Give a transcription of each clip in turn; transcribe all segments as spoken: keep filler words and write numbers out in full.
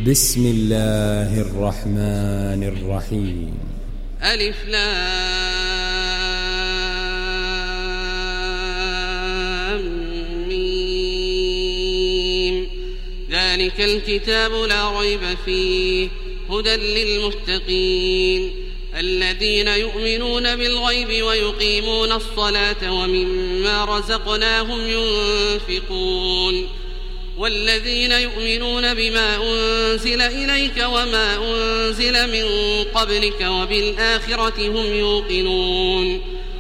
بسم الله الرحمن الرحيم. ألف لام ميم. ذلك الكتاب لا ريب فيه هدى للمتقين الذين يؤمنون بالغيب ويقيمون الصلاة ومما رزقناهم ينفقون والذين يؤمنون بما أنزل إليك وما أنزل من قبلك وبالآخرة هم يوقنون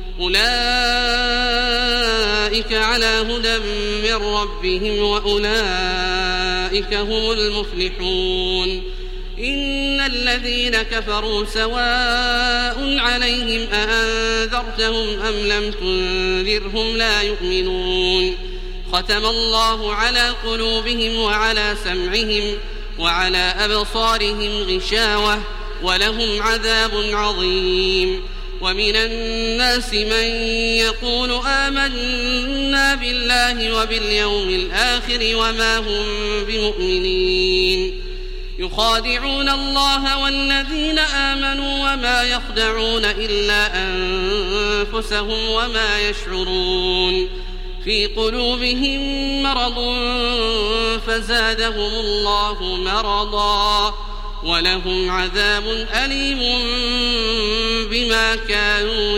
أولئك على هدى من ربهم وأولئك هم المفلحون. إن الذين كفروا سواء عليهم أأنذرتهم أم لم تنذرهم لا يؤمنون. ختم الله على قلوبهم وعلى سمعهم وعلى أبصارهم غشاوة ولهم عذاب عظيم. ومن الناس من يقول آمنا بالله وباليوم الآخر وما هم بمؤمنين يخادعون الله والذين آمنوا وما يخدعون إلا أنفسهم وما يشعرون. في قلوبهم مرض فزادهم الله مرضا ولهم عذاب أليم بما كانوا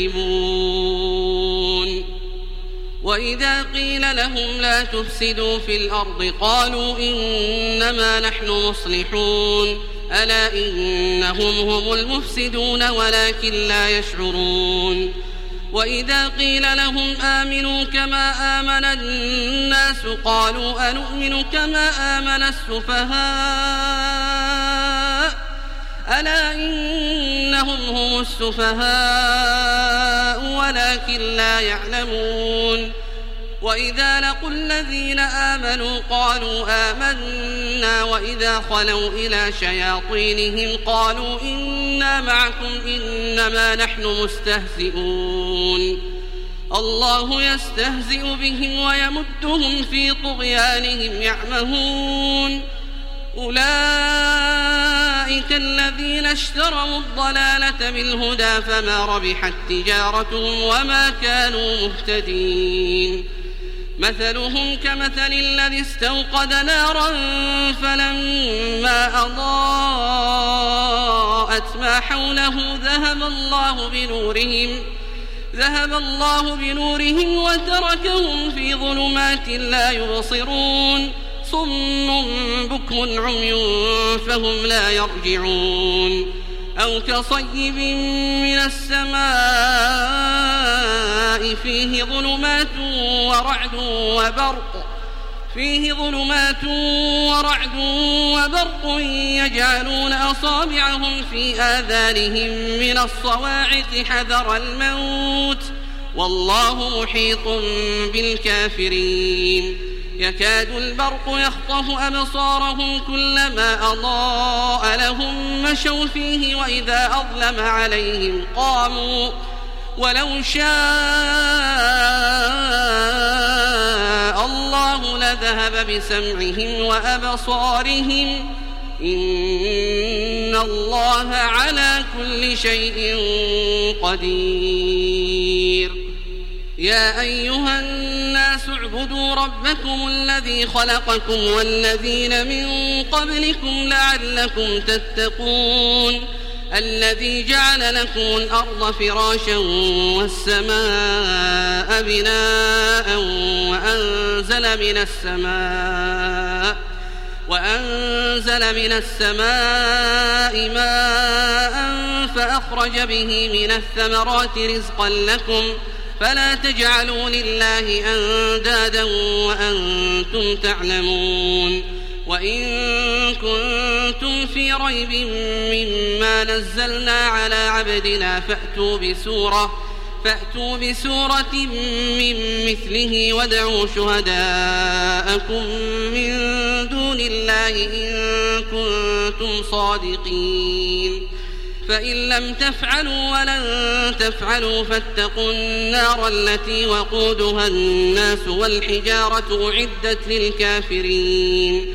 يكذبون. وإذا قيل لهم لا تفسدوا في الأرض قالوا إنما نحن مصلحون ألا إنهم هم المفسدون ولكن لا يشعرون. وإذا قيل لهم آمنوا كما آمن الناس قالوا أنؤمن كما آمن السفهاء ألا إنهم هم السفهاء ولكن لا يعلمون. وإذا لقوا الذين آمنوا قالوا آمنا وإذا خلوا إلى شياطينهم قالوا إنا معكم إنما نحن مستهزئون. الله يستهزئ بهم ويمدهم في طغيانهم يعمهون. أولئك الذين اشتروا الضلالة بالهدى فما ربحت تجارتهم وما كانوا مهتدين. مثلهم كمثل الذي استوقد نارا فلما أضاءت ما حوله ذهب الله بنورهم ذهب الله بنورهم وتركهم في ظلمات لا يبصرون. صم بكم عمي فهم لا يرجعون. أو كصيب من السماء فيه ظلمات ورعد وبرق فيه ظلمات ورعد وبرق يجعلون أصابعهم في آذانهم من الصواعق حذر الموت والله محيط بالكافرين. يكاد البرق يخطف أبصارهم كلما أضاء لهم مشوا فيه وإذا أظلم عليهم قاموا ولو شاء الله لذهب بسمعهم وأبصارهم إن الله على كل شيء قدير. يا أيها الناس اعبدوا ربكم الذي خلقكم والذين من قبلكم لعلكم تتقون الذي جعل لكم الأرض فراشا والسماء بناء وأنزل من السماء وأنزل من السماء ماء فأخرج به من الثمرات رزقا لكم فلا تجعلوا لله أندادا وأنتم تعلمون. وإن كنتم في ريب مما نزلنا على عبدنا فأتوا بسورة فأتوا بسورة من مثله وادعوا شهداءكم من دون الله إن كنتم صادقين. فإن لم تفعلوا ولن تفعلوا فاتقوا النار التي وقودها الناس والحجارة أعدت للكافرين.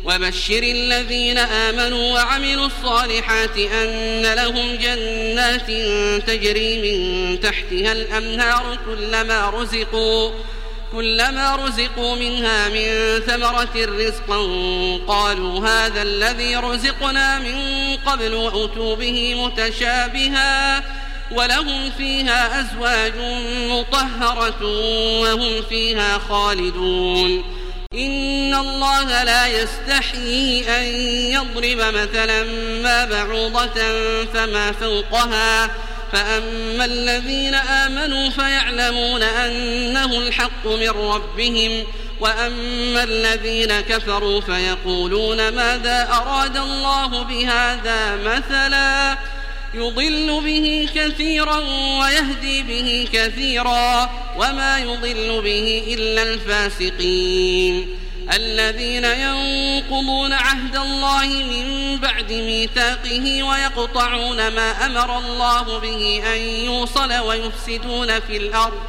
وبشر الذين آمنوا وعملوا الصالحات أن لهم جنات تجري من تحتها الأنهار كلما رزقوا كلما رزقوا منها من ثمرة رزقا قالوا هذا الذي رزقنا من قبل وأتوا به متشابها ولهم فيها أزواج مطهرة وهم فيها خالدون إن الله لا يستحيي أن يضرب مثلا ما بعوضة فما فوقها فأما الذين آمنوا فيعلمون أنه الحق من ربهم وأما الذين كفروا فيقولون ماذا أراد الله بهذا مثلا يضل به كثيرا ويهدي به كثيرا وما يضل به إلا الفاسقين الذين ينقضون عهد الله من بعد ميثاقه ويقطعون ما أمر الله به أن يوصل ويفسدون في الأرض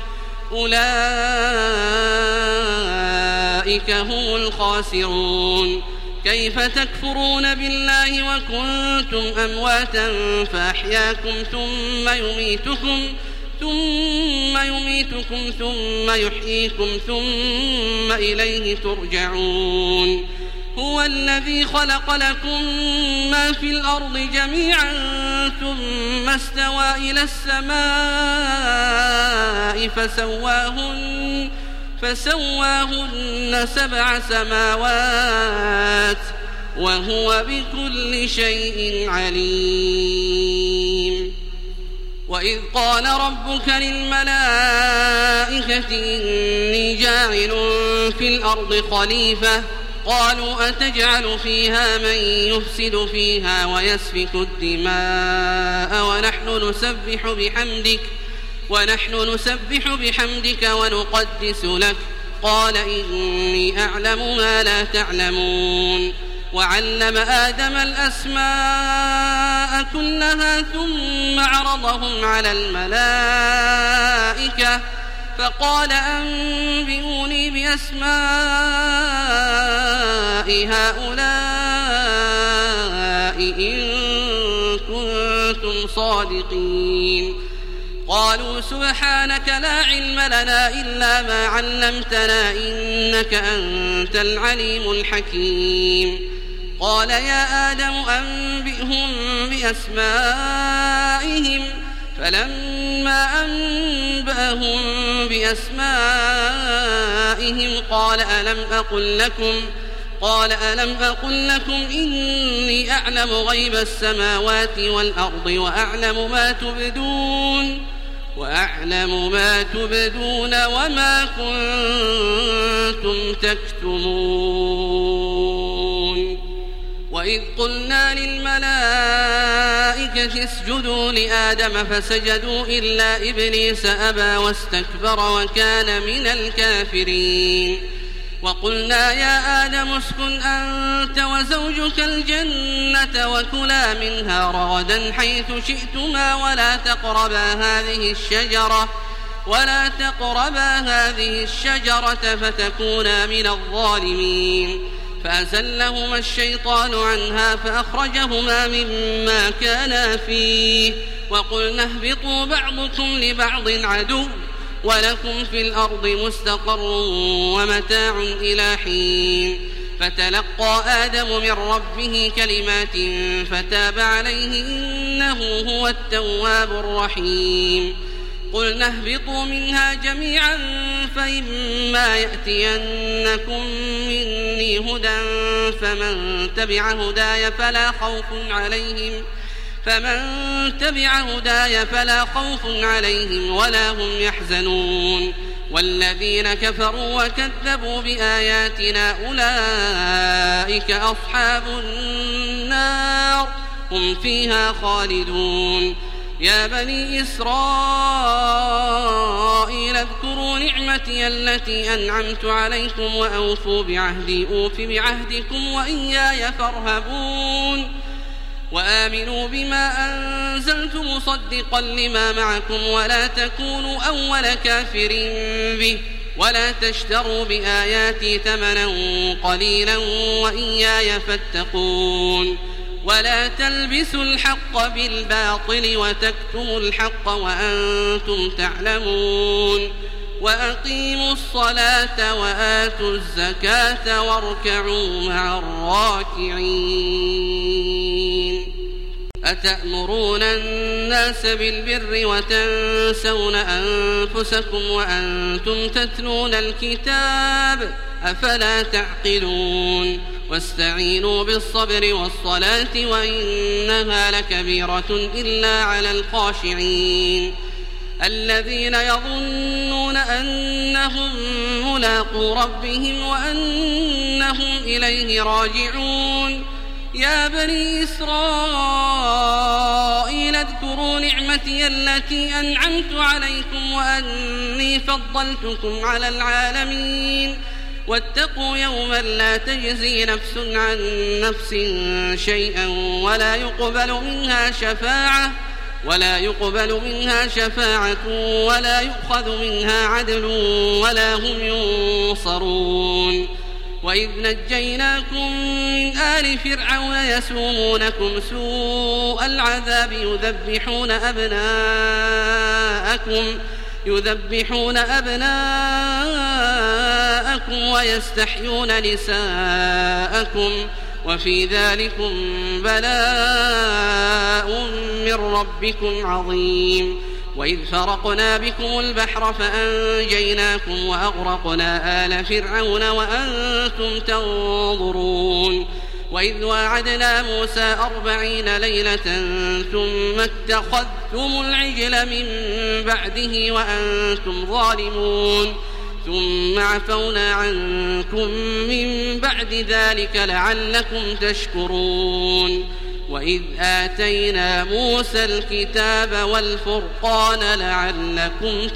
أولئك هم الخاسرون كيف تكفرون بالله وكنتم أمواتا فأحياكم ثم يميتكم ثم يميتكم ثم يحييكم ثم إليه ترجعون هو الذي خلق لكم ما في الأرض جميعا ثم استوى إلى السماء فسواهن فسواهن سبع سماوات وهو بكل شيء عليم وإذ قال ربك للملائكة إني جاعل في الأرض خليفة قالوا أتجعل فيها من يفسد فيها ويسفك الدماء ونحن نسبح بحمدك ونحن نسبح بحمدك ونقدس لك قال إني أعلم ما لا تعلمون وعلم آدم الأسماء كلها ثم عرضهم على الملائكة فقال أنبئوني بأسماء هؤلاء إن كنتم صادقين قالوا سبحانك لا علم لنا إلا ما علمتنا إنك أنت العليم الحكيم قال يا آدم أنبئهم بأسمائهم فلما أنبأهم بأسمائهم قال ألم أقل لكم قال ألم أقل لكم إني أعلم غيب السماوات والأرض وأعلم ما تبدون وأعلم ما تبدون وما كنتم تكتمون وإذ قلنا للملائكة اسجدوا لآدم فسجدوا إلا إبليس أبى واستكبر وكان من الكافرين وقلنا يا آدم اسكن أنت وزوجك الجنة وكلا منها رغدا حيث شئتما ولا تقربا هذه الشجرة ولا تقربا هذه الشجرة فتكونا من الظالمين فأزلهما الشيطان عنها فأخرجهما مما كانا فيه وقلنا اهبطوا بعضكم لبعض عدو ولكم في الأرض مستقر ومتاع إلى حين فتلقى آدم من ربه كلمات فتاب عليه إنه هو التواب الرحيم قلنا اهبطوا منها جميعا فإما يأتينكم مني هدى فمن تبع هداي فلا خوف عليهم فمن تبع هداي فلا خوف عليهم ولا هم يحزنون والذين كفروا وكذبوا بآياتنا أولئك أصحاب النار هم فيها خالدون يا بني إسرائيل اذكروا نعمتي التي أنعمت عليكم وأوفوا بعهدي أوف بعهدكم وإياي فارهبون وآمنوا بما أنزلت مصدقا لما معكم ولا تكونوا أول كافر به ولا تشتروا بآياتي ثمنا قليلا وإياي فاتقون ولا تلبسوا الحق بالباطل وتكتموا الحق وأنتم تعلمون وأقيموا الصلاة وآتوا الزكاة واركعوا مع الراكعين أتأمرون الناس بالبر وتنسون أنفسكم وأنتم تتلون الكتاب أفلا تعقلون واستعينوا بالصبر والصلاة وإنها لكبيرة إلا على الخاشعين الذين يظنون أنهم ملاقو ربهم وأنهم إليه راجعون يا بني إسرائيل اذكروا نعمتي التي أنعمت عليكم وأني فضلتكم على العالمين واتقوا يوما لا تجزي نفس عن نفس شيئا ولا يقبل منها شفاعة ولا يقبل منها شفاعة ولا يؤخذ منها عدل ولا هم ينصرون وإذ نجيناكم من آل فرعون يسومونكم سوء العذاب يذبحون أبناءكم يذبحون أبناءكم ويستحيون نساءكم وفي ذلكم بلاء من ربكم عظيم وإذ فرقنا بكم البحر فأنجيناكم وأغرقنا آل فرعون وأنتم تنظرون وإذ واعدنا موسى أربعين ليلة ثم اتخذتم العجل من بعده وأنتم ظالمون ثم عفونا عنكم من بعد ذلك لعلكم تشكرون وإذ آتينا موسى الكتاب والفرقان لعلكم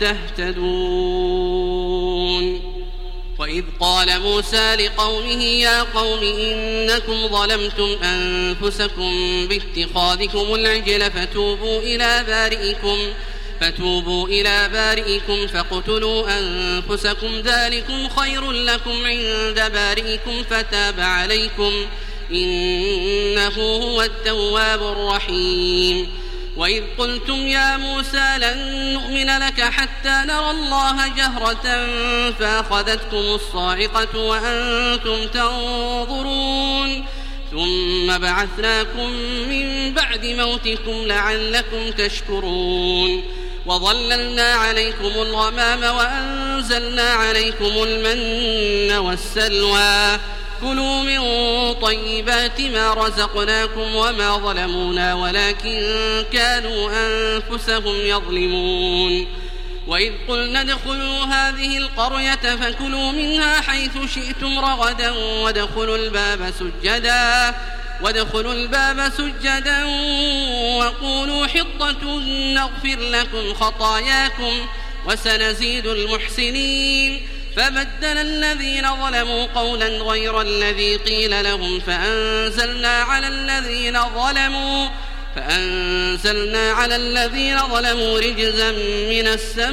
تهتدون وإذ قال موسى لقومه يا قوم إنكم ظلمتم أنفسكم باتخاذكم العجل فتوبوا إلى بارئكم فتوبوا إلى بارئكم فاقتلوا أنفسكم ذلكم خير لكم عند بارئكم فتاب عليكم إنه هو التواب الرحيم وإذ قلتم يا موسى لن نؤمن لك حتى نرى الله جهرة فأخذتكم الصاعقة وأنتم تنظرون ثم بعثناكم من بعد موتكم لعلكم تشكرون وظللنا عليكم الغمام وأنزلنا عليكم المن والسلوى كلوا من طيبات ما رزقناكم وما ظلمونا ولكن كانوا أنفسهم يظلمون وإذ قلنا ادخلوا هذه القرية فكلوا منها حيث شئتم رغدا وادخلوا الباب سجدا وادخلوا الباب سجدا وقولوا حطة نغفر لكم خطاياكم وسنزيد المحسنين فبدل الذين ظلموا قولا غير الذي قيل لهم فأنزلنا على الذين ظلموا فأنزلنا على الذين ظلموا رجزا من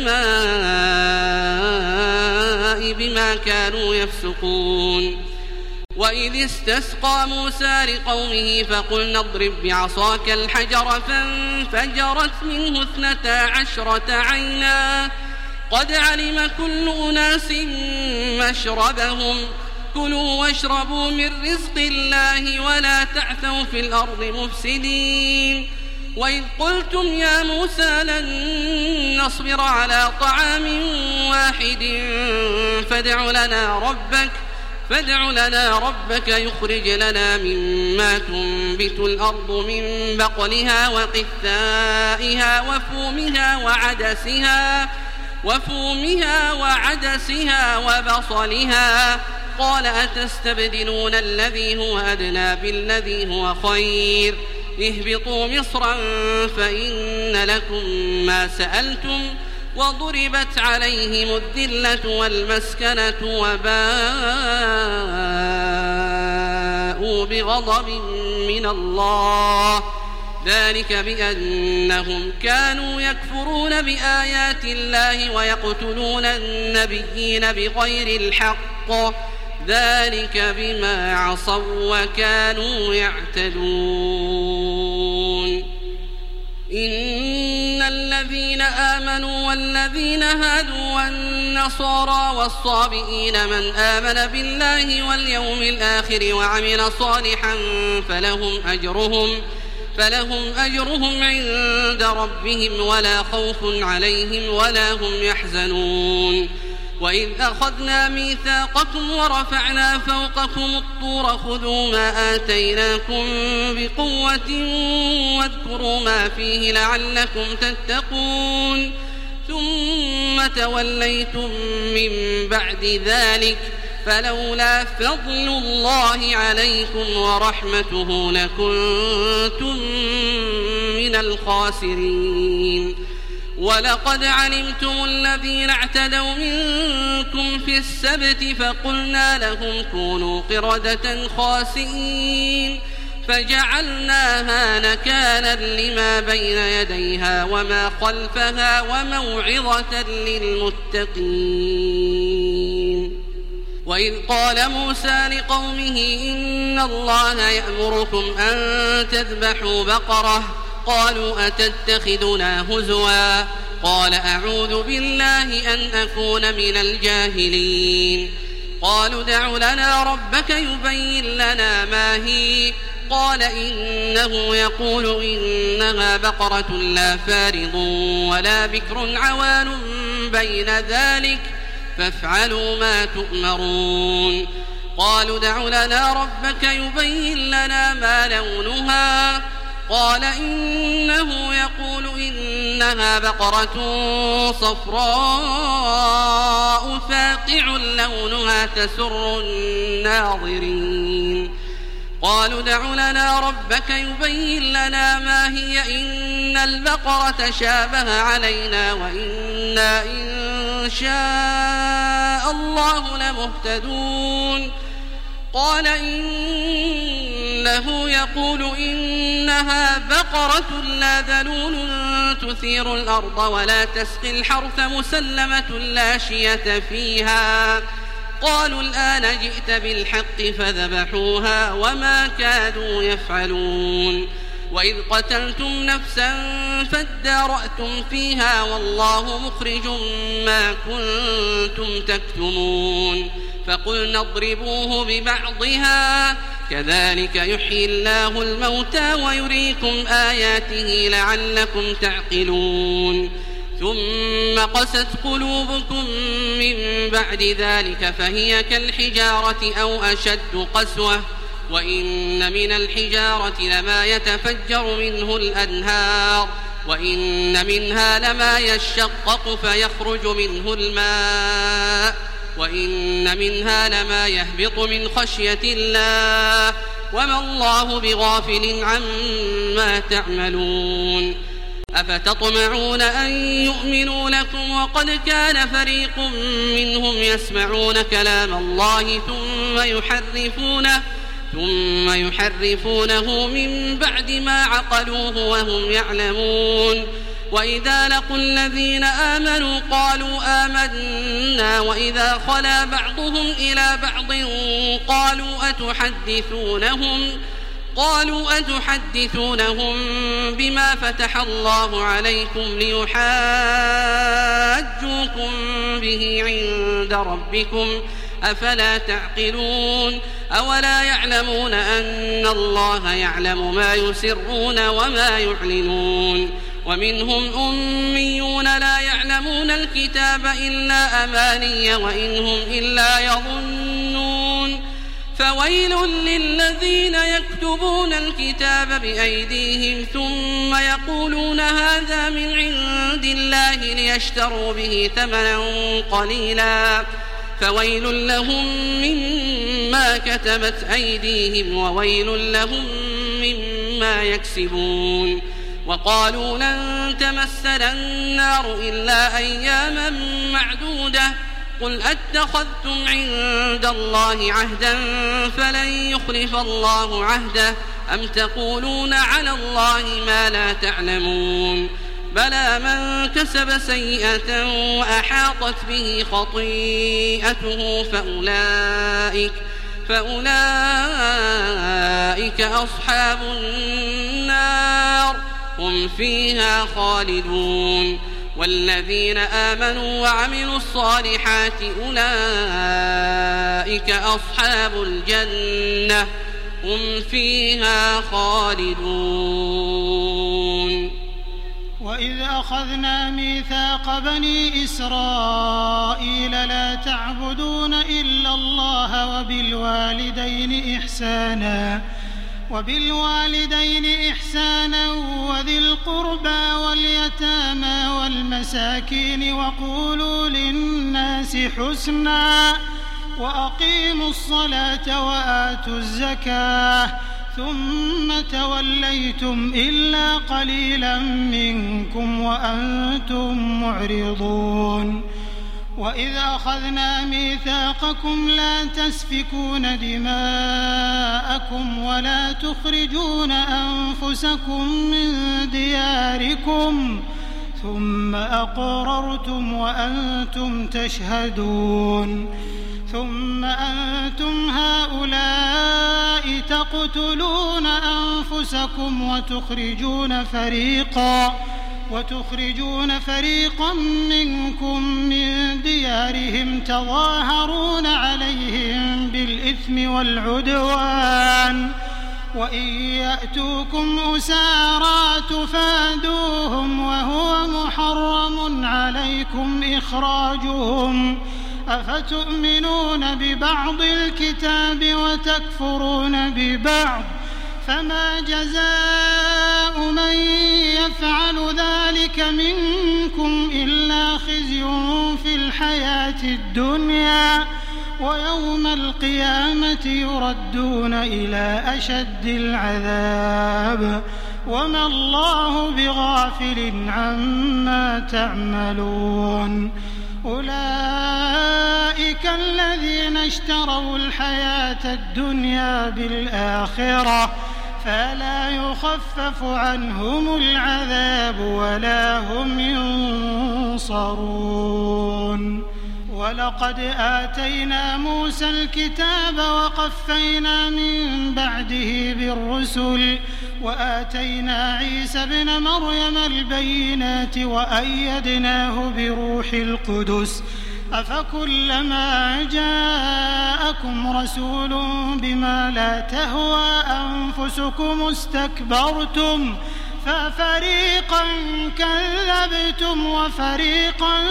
السماء بما كانوا يفسقون وإذ استسقى موسى لقومه فقلنا اضرب بعصاك الحجر فانفجرت منه اثنتا عشرة عينا قد علم كل أناس مشربهم كلوا واشربوا من رزق الله ولا تعثوا في الأرض مفسدين وإذ قلتم يا موسى لن نصبر على طعام واحد فادع لنا ربك فادع لنا ربك يخرج لنا مما تنبت الأرض من بقلها وقثائها وفومها وعدسها وفومها وعدسها وبصلها قال أتستبدلون الذي هو أدنى بالذي هو خير اهبطوا مصرا فإن لكم ما سألتم وضربت عليهم الذلة والمسكنة وباءوا بغضب من الله ذلك بأنهم كانوا يكفرون بآيات الله ويقتلون النبيين بغير الحق ذلك بما عصوا وكانوا يعتدون إن الذين آمنوا والذين هادوا والنصارى والصابئين من آمن بالله واليوم الآخر وعمل صالحا فلهم أجرهم فلهم أجرهم عند ربهم ولا خوف عليهم ولا هم يحزنون وإذ أخذنا ميثاقكم ورفعنا فوقكم الطور خذوا ما آتيناكم بقوة واذكروا ما فيه لعلكم تتقون ثم توليتم من بعد ذلك فلولا فضل الله عليكم ورحمته لكنتم من الخاسرين ولقد علمتم الذين اعتدوا منكم في السبت فقلنا لهم كونوا قردة خاسئين فجعلناها نكالا لما بين يديها وما خلفها وموعظة للمتقين وإذ قال موسى لقومه إن الله يأمركم أن تذبحوا بقرة قالوا أتتخذنا هزوا قال أعوذ بالله أن أكون من الجاهلين قالوا ادع لنا ربك يبين لنا ما هي قال إنه يقول إنها بقرة لا فارض ولا بكر عوان بين ذلك فافعلوا ما تؤمرون قالوا ادع لنا ربك يبين لنا ما لونها قال إنه يقول إنها بقرة صفراء فاقع لونها تسر الناظرين قالوا ادع لنا ربك يبين لنا ما هي إن البقرة شابه علينا وإنا إن شاء الله لمهتدون قال إنه يقول إنها بقرة لا ذلول تثير الأرض ولا تسقي الحرث مسلمة لا شية فيها قالوا الآن جئت بالحق فذبحوها وما كادوا يفعلون وإذ قتلتم نفسا فادارأتم فيها والله مخرج ما كنتم تكتمون فقلنا اضربوه ببعضها كذلك يحيي الله الموتى ويريكم آياته لعلكم تعقلون ثم قست قلوبكم من بعد ذلك فهي كالحجارة أو أشد قسوة وإن من الحجارة لما يتفجر منه الأنهار وإن منها لما يشقق فيخرج منه الماء وإن منها لما يهبط من خشية الله وما الله بغافل عما تعملون أفتطمعون أن يؤمنوا لكم وقد كان فريق منهم يسمعون كلام الله ثم يحرفونه ثم يحرفونه من بعد ما عقلوه وهم يعلمون وإذا لقوا الذين آمنوا قالوا آمنا وإذا خلا بعضهم إلى بعض قالوا أتحدثونهم قالوا أتحدثونهم بما فتح الله عليكم ليحاجوكم به عند ربكم أفلا تعقلون أولا يعلمون أن الله يعلم ما يسرون وما يعلنون ومنهم أميون لا يعلمون الكتاب إلا أماني وإن هم إلا يظنون فويل للذين يكتبون الكتاب بأيديهم ثم يقولون هذا من عند الله ليشتروا به ثمنا قليلا فويل لهم مما كتبت أيديهم وويل لهم مما يكسبون وقالوا لن تمسنا النار إلا أياما معدودة قل أتخذتم عند الله عهدا فلن يخلف الله عهده أم تقولون على الله ما لا تعلمون بلى من كسب سيئة وأحاطت به خطيئته فأولئك, فأولئك أصحاب النار هم فيها خالدون والذين آمنوا وعملوا الصالحات أولئك أصحاب الجنة هم فيها خالدون. وإذ أخذنا ميثاق بني إسرائيل لا تعبدون إلا الله وبالوالدين إحسانا وبالوالدين إحسانا وذي القربى واليتامى والمساكين وقولوا للناس حسنا وأقيموا الصلاة وآتوا الزكاة ثم توليتم إلا قليلا منكم وأنتم معرضون. وإذ أخذنا ميثاقكم لا تسفكون دماءكم ولا تخرجون أنفسكم من دياركم ثم أقررتم وأنتم تشهدون ثم أنتم هؤلاء تقتلون أنفسكم وتخرجون فريقا وتخرجون فريقا منكم من ديارهم تظاهرون عليهم بالإثم والعدوان وإن يأتوكم أسارى تفادوهم وهو محرم عليكم إخراجهم أفتؤمنون ببعض الكتاب وتكفرون ببعض فما جزاء من يفعل ذلك منكم إلا خزي في الحياة الدنيا ويوم القيامة يردون إلى أشد العذاب وما الله بغافل عما تعملون. أولئك الذين اشتروا الحياة الدنيا بالآخرة فلا يخفف عنهم العذاب ولا هم ينصرون. ولقد آتينا موسى الكتاب وقفينا من بعده بالرسل وآتينا عيسى ابن مريم البينات وأيدناه بروح القدس أفكلما جاءكم رسول بما لا تهوى أنفسكم استكبرتم ففريقا كذبتم وفريقا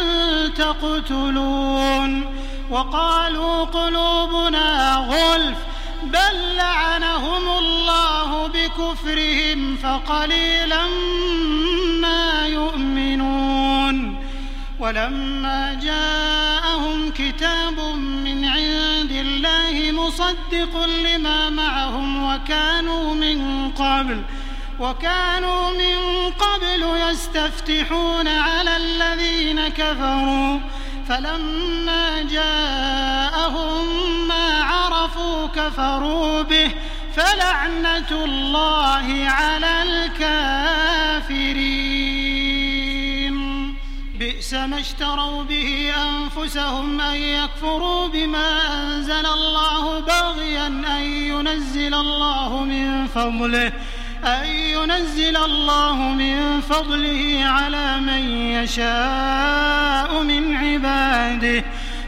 تقتلون وقالوا قلوبنا غلف بل لعنهم الله بكفرهم فقليلا ما يؤمنون. ولما جاءهم كتاب من عند الله مصدق لما معهم وكانوا من قبل وكانوا من قبل يستفتحون على الذين كفروا فلما جاءهم ما عرفوا كفروا به فلعنة الله على الكافرين. بئس ما اشتروا به أنفسهم أن يكفروا بما أنزل الله بغيا أن ينزل الله من فضله أن ينزل الله من فضله على من يشاء من عباده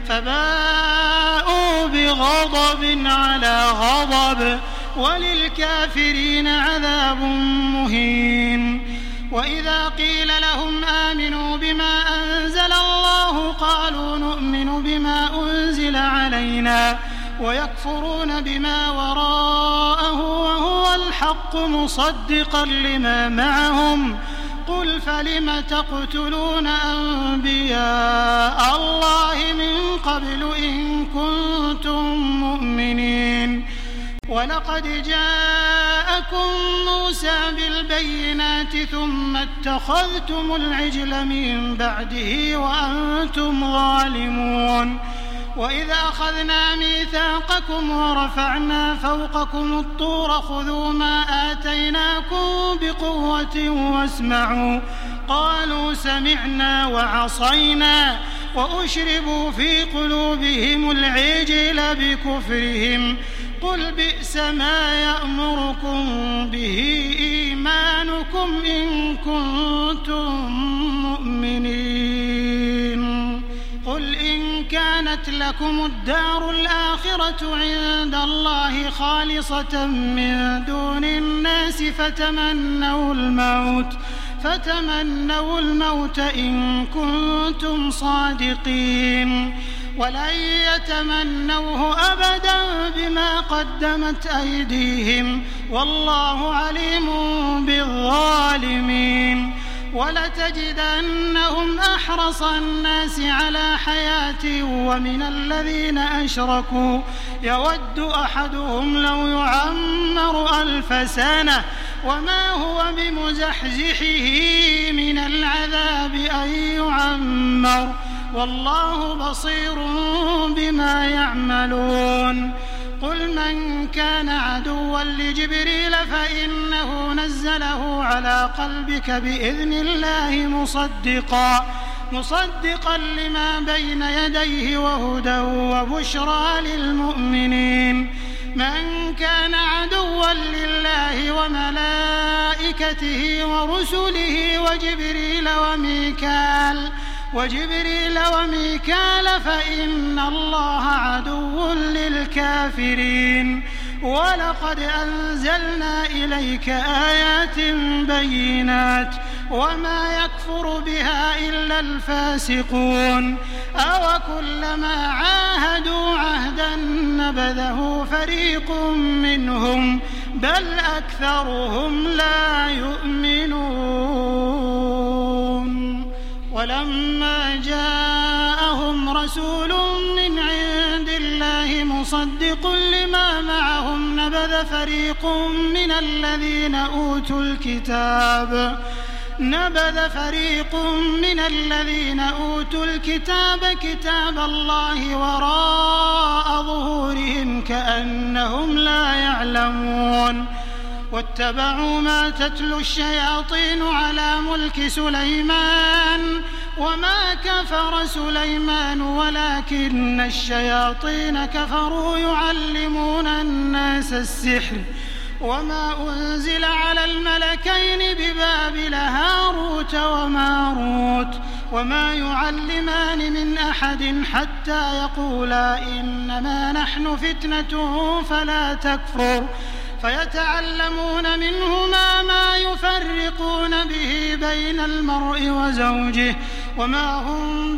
فباءوا بغضب على غضب وللكافرين عذاب مهين. وإذا قيل لهم آمنوا بما أنزل الله قالوا نؤمن بما أنزل علينا ويكفرون بما وراءه وهو الحق مصدقا لما معهم قل فلم تقتلون أنبياء الله من قبل إن كنتم مؤمنين. ولقد جاءكم موسى بالبينات ثم اتخذتم العجل من بعده وأنتم ظالمون وإذا أخذنا ميثاقكم ورفعنا فوقكم الطور خذوا ما آتيناكم بقوة واسمعوا قالوا سمعنا وعصينا وأشربوا في قلوبهم العجل بكفرهم قل بئس ما يأمركم به إيمانكم إن كنتم مؤمنين قل إن كانت لكم الدار الآخرة عند الله خالصة من دون الناس فتمنوا الموت فتمنوا الموت إن كنتم صادقين ولن يتمنوه أبدا بما قدمت أيديهم والله عليم بالظالمين ولتجدنهم أحرص الناس على حياة ومن الذين أشركوا يود أحدهم لو يعمر ألف سنة وما هو بمزحزحه من العذاب أن يعمر والله بصير بما يعملون قل من كان عدوا لجبريل فإنه نزله على قلبك بإذن الله مصدقا مصدقا لما بين يديه وهدى وبشرى للمؤمنين من كان عدوا لله وملائكته ورسله وجبريل وميكال وجبريل وميكال فإن الله عدو للكافرين ولقد أنزلنا إليك آيات بينات وما يكفر بها إلا الفاسقون أوكلما عاهدوا عهدا نبذه فريق منهم بل أكثرهم لا يؤمنون ولما جاءهم رسول من عند الله مصدق لما معهم نبذ فريق من الذين أوتوا الكتاب نبذ فريق من الذين أوتوا الكتاب كتاب الله وراء ظهورهم كأنهم لا يعلمون واتبعوا ما تتلو الشياطين على ملك سليمان وما كفر سليمان ولكن الشياطين كفروا يعلمون الناس السحر وما أنزل على الملكين ببابل هاروت وماروت وما يعلمان من أحد حتى يقولا إنما نحن فتنة فلا تكفر فيتعلمون منهما ما يفرقون به بين المرء وزوجه وما هم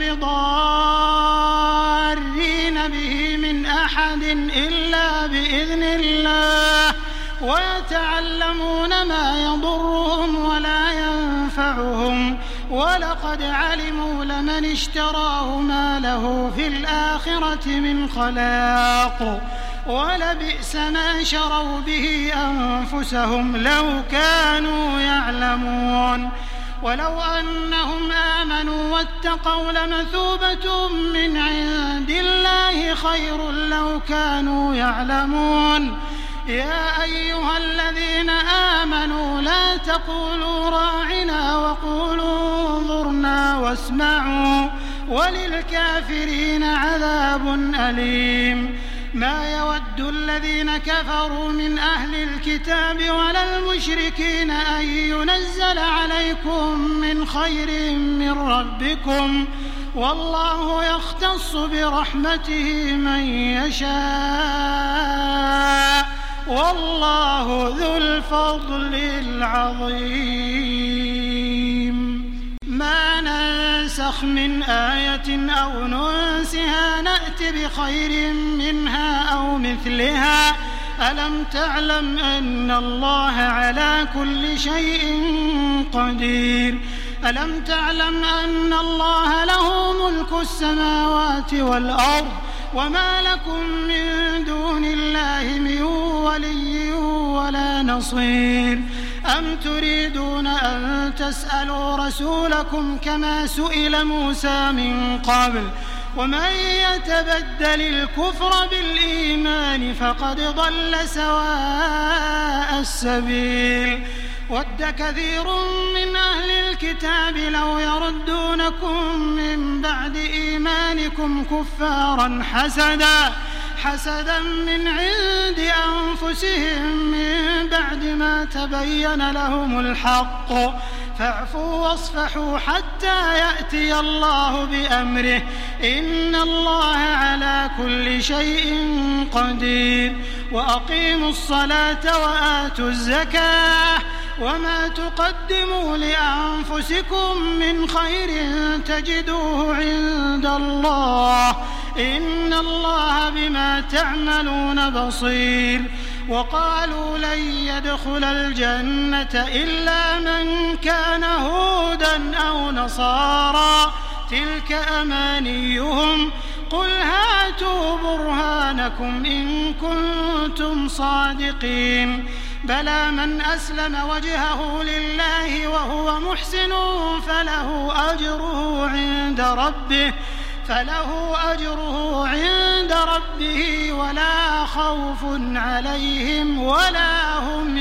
بضارين به من أحد إلا بإذن الله ويتعلمون ما يضرهم ولا ينفعهم ولقد علموا لمن اشتراه ما له في الآخرة من خلاق ولبئس ما شروا به أنفسهم لو كانوا يعلمون ولو أنهم آمنوا واتقوا لمثوبة من عند الله خير لو كانوا يعلمون يا أيها الذين آمنوا لا تقولوا راعنا وقولوا انظرنا واسمعوا وللكافرين عذاب أليم ما يود الذين كفروا من أهل الكتاب ولا المشركين أن ينزل عليكم من خير من ربكم والله يختص برحمته من يشاء والله ذو الفضل العظيم ما ننسخ من آية أو ننسها نأت بخير منها أو مثلها ألم تعلم أن الله على كل شيء قدير ألم تعلم أن الله له ملك السماوات والأرض وما لكم من دون الله من ولي ولا نصير أم تريدون أن تسألوا رسولكم كما سئل موسى من قبل ومن يتبدل الكفر بالإيمان فقد ضل سواء السبيل ود كثير من أهل الكتاب لو يردونكم من بعد إيمانكم كفارا حسدا حسدا من عند أنفسهم من بعد ما تبين لهم الحق فاعفوا واصفحوا حتى يأتي الله بأمره إن الله على كل شيء قدير وأقيموا الصلاة وآتوا الزكاة وما تقدموا لأنفسكم من خير تجدوه عند الله إن الله بما تعملون بصير وقالوا لن يدخل الجنة إلا من كان هودا أو نصارى تلك أمانيهم قل هاتوا برهانكم إن كنتم صادقين بلى من أسلم وجهه لله وهو محسن فله أجره عند ربه فله أجره عند ربه ولا خوف عليهم ولا هم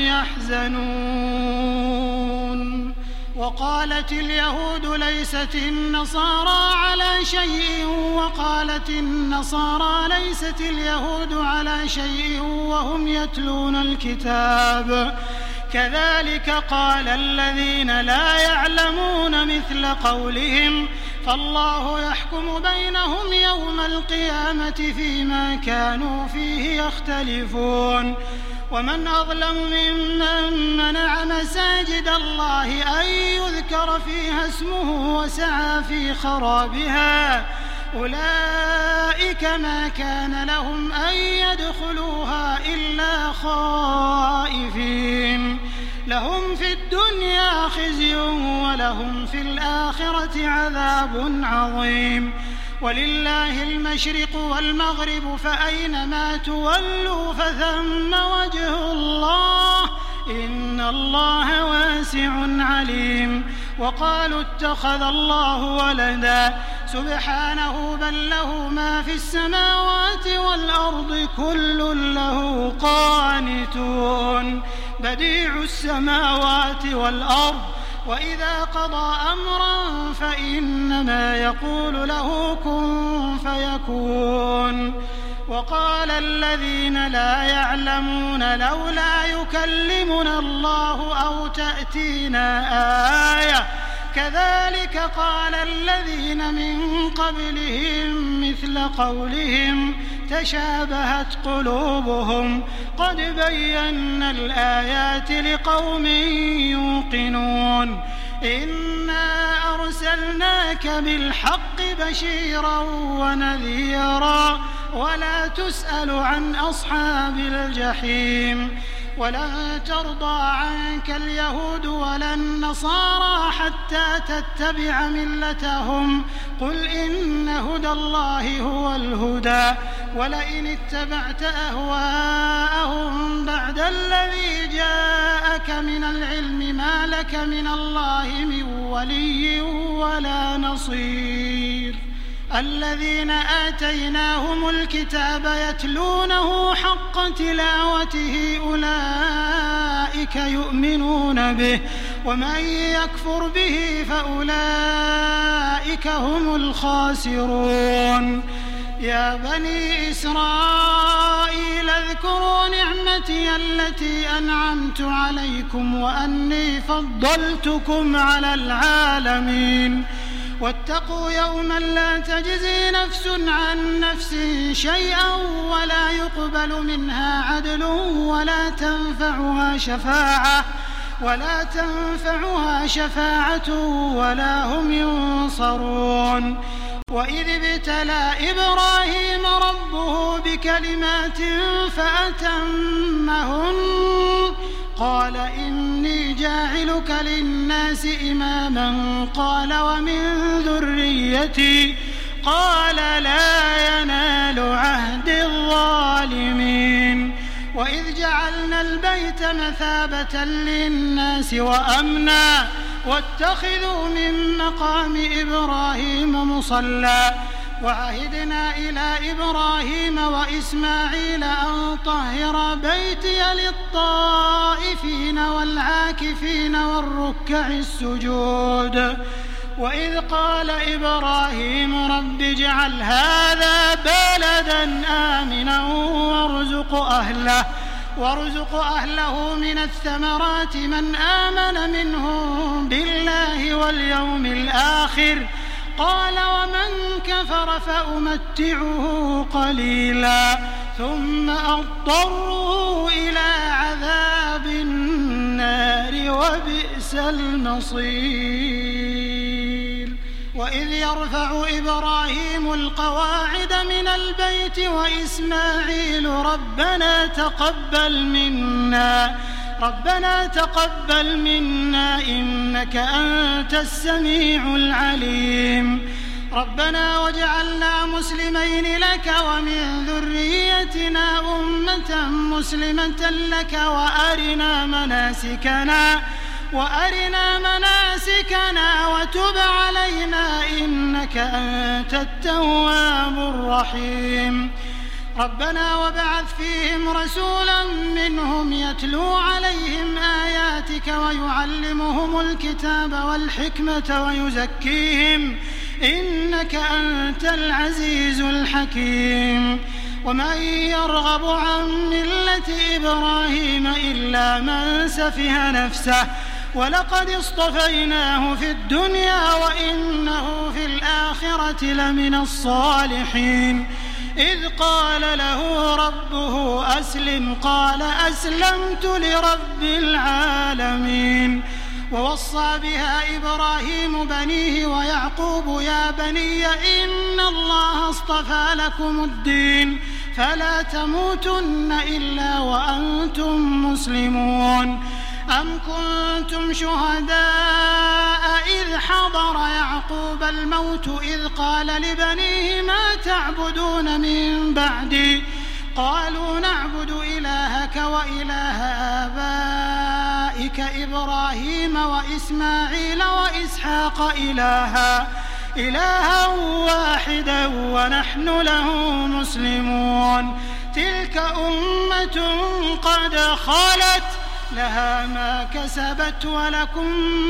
يحزنون وقالت اليهود ليست النصارى على شيء وقالت النصارى ليست اليهود على شيء وهم يتلون الكتاب كذلك قال الذين لا يعلمون مثل قولهم فالله يحكم بينهم يوم القيامة فيما كانوا فيه يختلفون ومن أظلم ممن منع مساجد الله أن يذكر فيها اسمه وسعى في خرابها أولئك ما كان لهم أن يدخلوها إلا خائفين لهم في الدنيا خزي ولهم في الآخرة عذاب عظيم ولله المشرق والمغرب فأينما تولوا فثم وجه الله إن الله واسع عليم وقالوا اتخذ الله ولدا سبحانه بل له ما في السماوات والأرض كل له قانتون بديع السماوات والأرض وإذا قضى أمرا فإنما يقول له كن فيكون وقال الذين لا يعلمون لولا يكلمنا الله أو تأتينا آية كذلك قال الذين من قبلهم مثل قولهم تشابهت قلوبهم قد بينا الآيات لقوم يوقنون إنا أرسلناك بالحق بشيرا ونذيرا ولا تسأل عن أصحاب الجحيم ولن ترضى عنك اليهود ولا النصارى حتى تتبع ملتهم قل إن هدى الله هو الهدى ولئن اتبعت أهواءهم بعد الذي جاءك من العلم ما لك من الله من ولي ولا نصير الذين آتيناهم الكتاب يتلونه حق تلاوته أولئك يؤمنون به ومن يكفر به فأولئك هم الخاسرون يا بني إسرائيل اذكروا نعمتي التي أنعمت عليكم وأني فضلتكم على العالمين واتقوا يوما لا تجزي نفس عن نفس شيئا ولا يقبل منها عدل ولا تنفعها شفاعة ولا تنفعها شفاعة ولا هم ينصرون وإذ ابتلى إبراهيم ربه بكلمات فأتمهن قال إني جاعلك للناس إماما قال ومن ذريتي قال لا ينال عهد الظالمين وإذ جعلنا البيت مثابة للناس وأمنا واتخذوا من مقام إبراهيم مصلى وعهدنا إلى إبراهيم وإسماعيل أن طهر بيتي للطائفين والعاكفين والركع السجود وإذ قال إبراهيم رب اجعل هذا بلدا آمنا وارزق أهله وارزق أهله من الثمرات من آمن منهم بالله واليوم الآخر قال ومن كفر فأمتعه قليلا ثم أضطره إلى عذاب النار وبئس المصير وإذ يرفع إبراهيم القواعد من البيت وإسماعيل ربنا تقبل منا ربنا تقبل منا إنك أنت السميع العليم ربنا واجعلنا مسلمين لك ومن ذريتنا أمة مسلمة لك وأرنا مناسكنا وأرنا مناسكنا وتب علينا إنك أنت التواب الرحيم ربنا وابعث فيهم رسولا منهم يتلو عليهم آياتك ويعلمهم الكتاب والحكمة ويزكيهم إنك أنت العزيز الحكيم ومن يرغب عن ملة إبراهيم إلا من سفه نفسه ولقد اصطفيناه في الدنيا وإنه في الآخرة لمن الصالحين إذ قال له ربه أسلم قال أسلمت لرب العالمين ووصى بها إبراهيم بنيه ويعقوب يا بني إن الله اصطفى لكم الدين فلا تموتن إلا وأنتم مسلمون أم كنتم شهداء إذ حضر يعقوب الموت إذ قال لبنيه ما تعبدون من بعدي قالوا نعبد إلهك وإله آبائك إبراهيم وإسماعيل وإسحاق إلها إلها واحدا ونحن له مسلمون تلك أمة قد خلت لها ما كسبت ولكم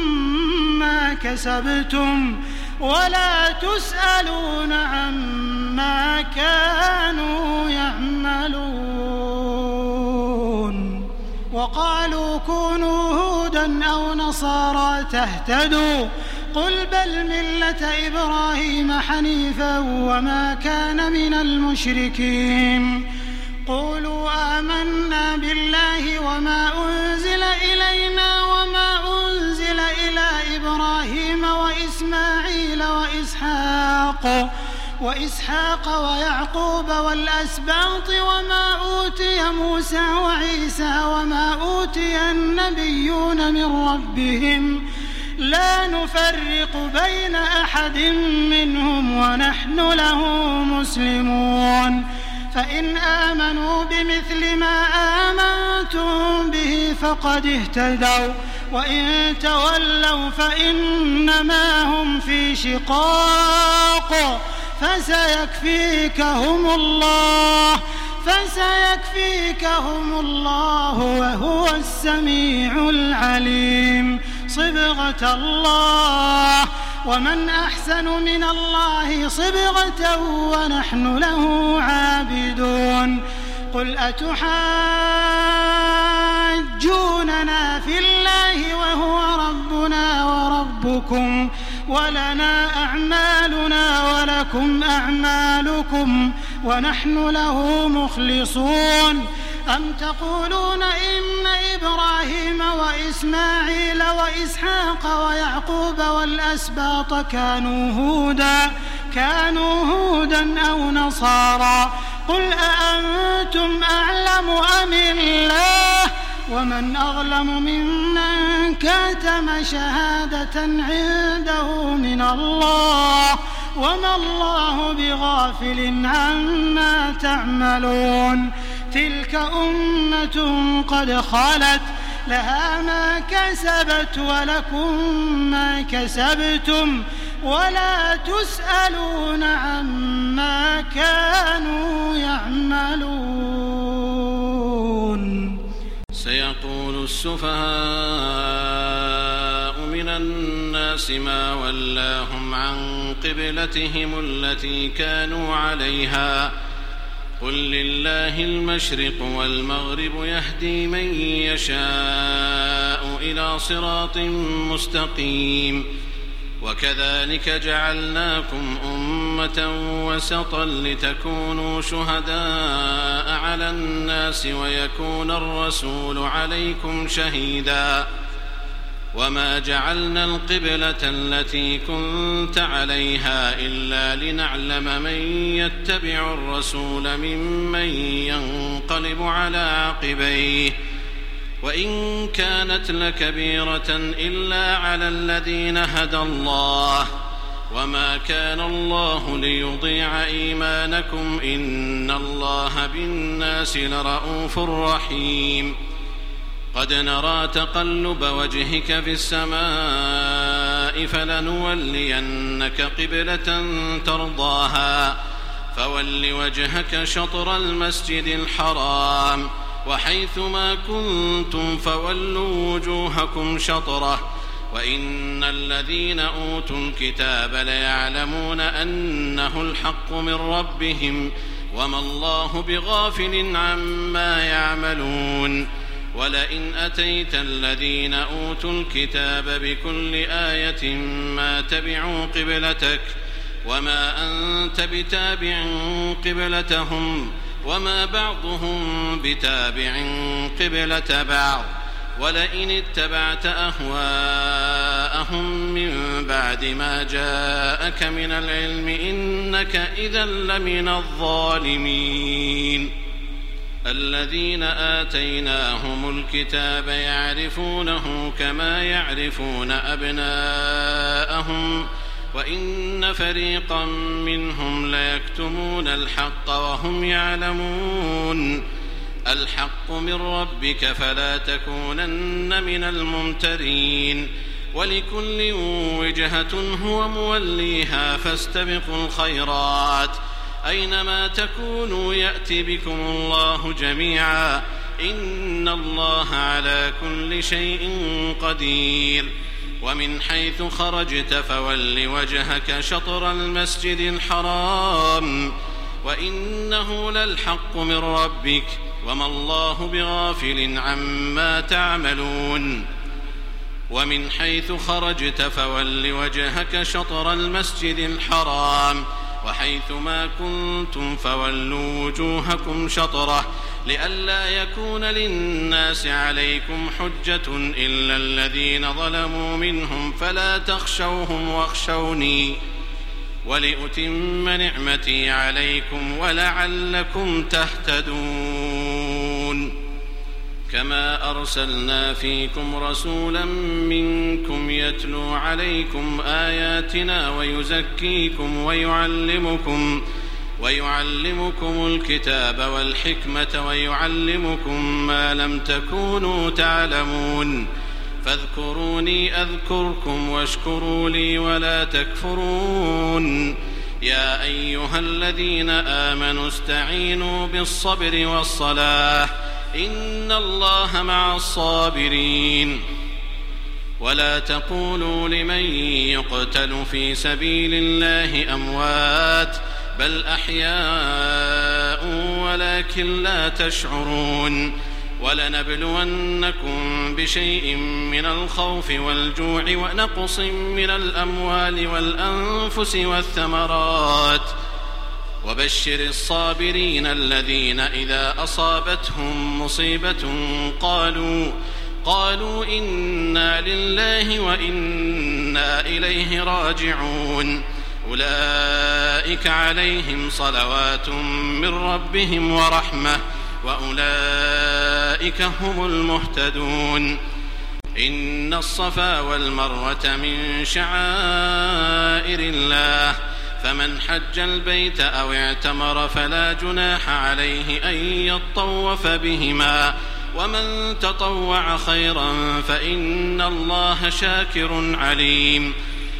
ما كسبتم ولا تسألون عما كانوا يعملون وقالوا كونوا هودا أو نصارى تهتدوا قل بل ملة إبراهيم حنيفا وما كان من المشركين قولوا آمنا بالله وما أنزل إلينا وما أنزل إلى إبراهيم وإسماعيل وإسحاق وإسحاق ويعقوب والأسباط وما أوتي موسى وعيسى وما أوتي النبيون من ربهم لا نفرق بين أحد منهم ونحن له مسلمون فإن آمنوا بمثل ما آمنتم به فقد اهتدوا وإن تولوا فإنما هم في شقاق فسيكفيكهم الله فسيكفيكهم الله وهو السميع العليم صبغة الله ومن أحسن من الله صبغة ونحن له عابدون قل أتحاجوننا في الله وهو ربنا وربكم ولنا أعمالنا ولكم أعمالكم ونحن له مخلصون أم تقولون إن إبراهيم وإسماعيل وإسحاق ويعقوب والأسباط كانوا هودا كانوا هودا أو نصارى قل أأنتم أعلم أم الله ومن أظلم ممن كتم شهادة عنده من الله وما الله بغافل عما تعملون تلك أمة قد خلت لها ما كسبت ولكم ما كسبتم ولا تسألون عما كانوا يعملون. سيقول السفهاء من الناس ما ولاهم عن قبلتهم التي كانوا عليها قل لله المشرق والمغرب يهدي من يشاء إلى صراط مستقيم وكذلك جعلناكم أمة وسطا لتكونوا شهداء على الناس ويكون الرسول عليكم شهيدا وما جعلنا القبلة التي كنت عليها إلا لنعلم من يتبع الرسول ممن ينقلب على عقبيه وإن كانت لكبيرة إلا على الذين هدى الله وما كان الله ليضيع إيمانكم إن الله بالناس لرءوف رحيم. قد نرى تقلب وجهك في السماء فلنولينك قبلة ترضاها فول وجهك شطر المسجد الحرام وحيث ما كنتم فولوا وجوهكم شطره وإن الذين أوتوا الكتاب ليعلمون أنه الحق من ربهم وما الله بغافل عما يعملون. ولئن أتيت الذين أوتوا الكتاب بكل آية ما تبعوا قبلتك وما أنت بتابع قبلتهم وما بعضهم بتابع قبلة بعض ولئن اتبعت أهواءهم من بعد ما جاءك من العلم إنك إذا لمن الظالمين. الذين آتيناهم الكتاب يعرفونه كما يعرفون أبناءهم وإن فريقا منهم ليكتمون الحق وهم يعلمون. الحق من ربك فلا تكونن من الممترين ولكل وجهة هو موليها فاستبقوا الخيرات أينما تكونوا يأتي بكم الله جميعا إن الله على كل شيء قدير. ومن حيث خرجت فول وجهك شطر المسجد الحرام وإنه للحق من ربك وما الله بغافل عما تعملون. ومن حيث خرجت فول وجهك شطر المسجد الحرام وحيث ما كنتم فولوا وجوهكم شطره لئلا يكون للناس عليكم حجة إلا الذين ظلموا منهم فلا تخشوهم واخشوني ولأتم نعمتي عليكم ولعلكم تهتدون. كما أرسلنا فيكم رسولا منكم يتلو عليكم آياتنا ويزكيكم ويعلمكم ويعلمكم الكتاب والحكمة ويعلمكم ما لم تكونوا تعلمون فاذكروني أذكركم واشكروا لي ولا تكفرون. يا أيها الذين آمنوا استعينوا بالصبر والصلاة إن الله مع الصابرين. ولا تقولوا لمن يقتل في سبيل الله أموات بل أحياء ولكن لا تشعرون. ولنبلونكم بشيء من الخوف والجوع ونقص من الأموال والأنفس والثمرات وبشر الصابرين الذين إذا أصابتهم مصيبة قالوا قالوا إنا لله وإنا إليه راجعون. أولئك عليهم صلوات من ربهم ورحمة وأولئك هم المهتدون. إن الصفا والمروة من شعائر الله فمن حج البيت أو اعتمر فلا جناح عليه أن يطوف بهما ومن تطوع خيرا فإن الله شاكر عليم.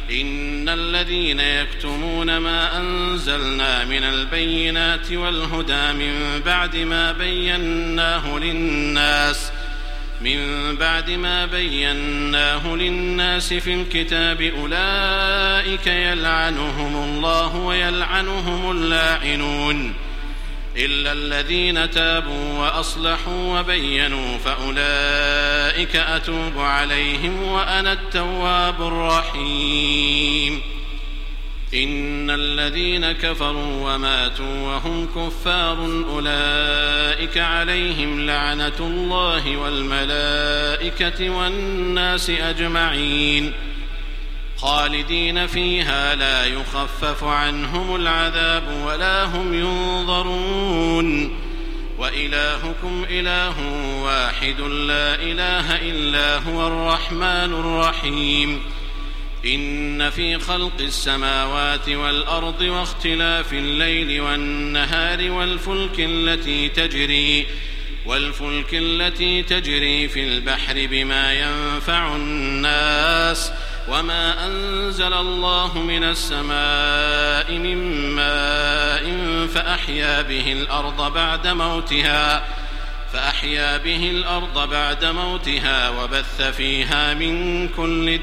إن الذين يكتمون ما أنزلنا من البينات والهدى من بعد ما بيناه للناس من بعد ما بيناه للناس في الكتاب أولئك يلعنهم الله ويلعنهم اللاعنون إلا الذين تابوا وأصلحوا وبينوا فأولئك أتوب عليهم وأنا التواب الرحيم إن الذين كفروا وماتوا وهم كفار أولئك عليهم لعنة الله والملائكة والناس أجمعين خالدين فيها لا يخفف عنهم العذاب ولا هم ينظرون وإلهكم إله واحد لا إله إلا هو الرحمن الرحيم إن في خلق السماوات والأرض واختلاف الليل والنهار والفلك التي تجري والفلك التي تجري في البحر بما ينفع الناس وما أنزل الله من السماء من ماء فأحيا به الأرض بعد موتها فأحيا به الأرض بعد موتها وبث فيها من كل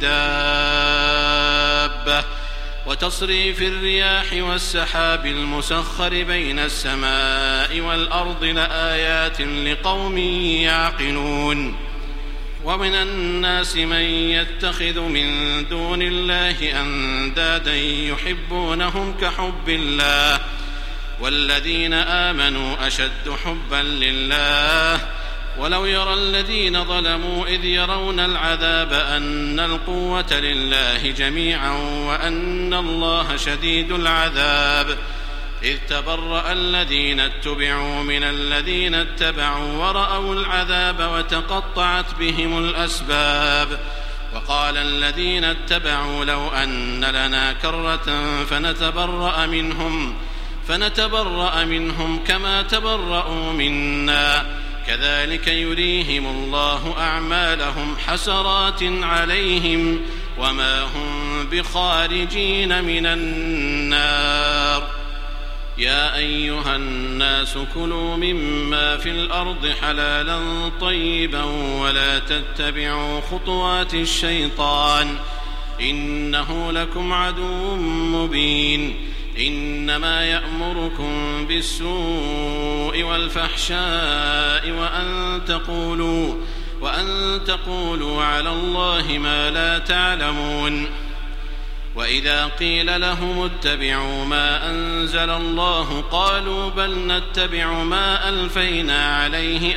دابة وتصريف الرياح والسحاب المسخر بين السماء والأرض لآيات لقوم يعقلون ومن الناس من يتخذ من دون الله أندادا يحبونهم كحب الله والذين آمنوا أشد حبا لله ولو يرى الذين ظلموا إذ يرون العذاب أن القوة لله جميعا وأن الله شديد العذاب إذ تبرأ الذين اتبعوا من الذين اتبعوا ورأوا العذاب وتقطعت بهم الأسباب وقال الذين اتبعوا لو أن لنا كرة فنتبرأ منهم فنتبرأ منهم كما تبرأوا منا كذلك يريهم الله أعمالهم حسرات عليهم وما هم بخارجين من النار يا أيها الناس كلوا مما في الأرض حلالا طيبا ولا تتبعوا خطوات الشيطان إنه لكم عدو مبين إنما يأمركم بالسوء والفحشاء وأن تقولوا وأن تقولوا على الله ما لا تعلمون وإذا قيل لهم اتبعوا ما أنزل الله قالوا بل نتبع ما ألفينا عليه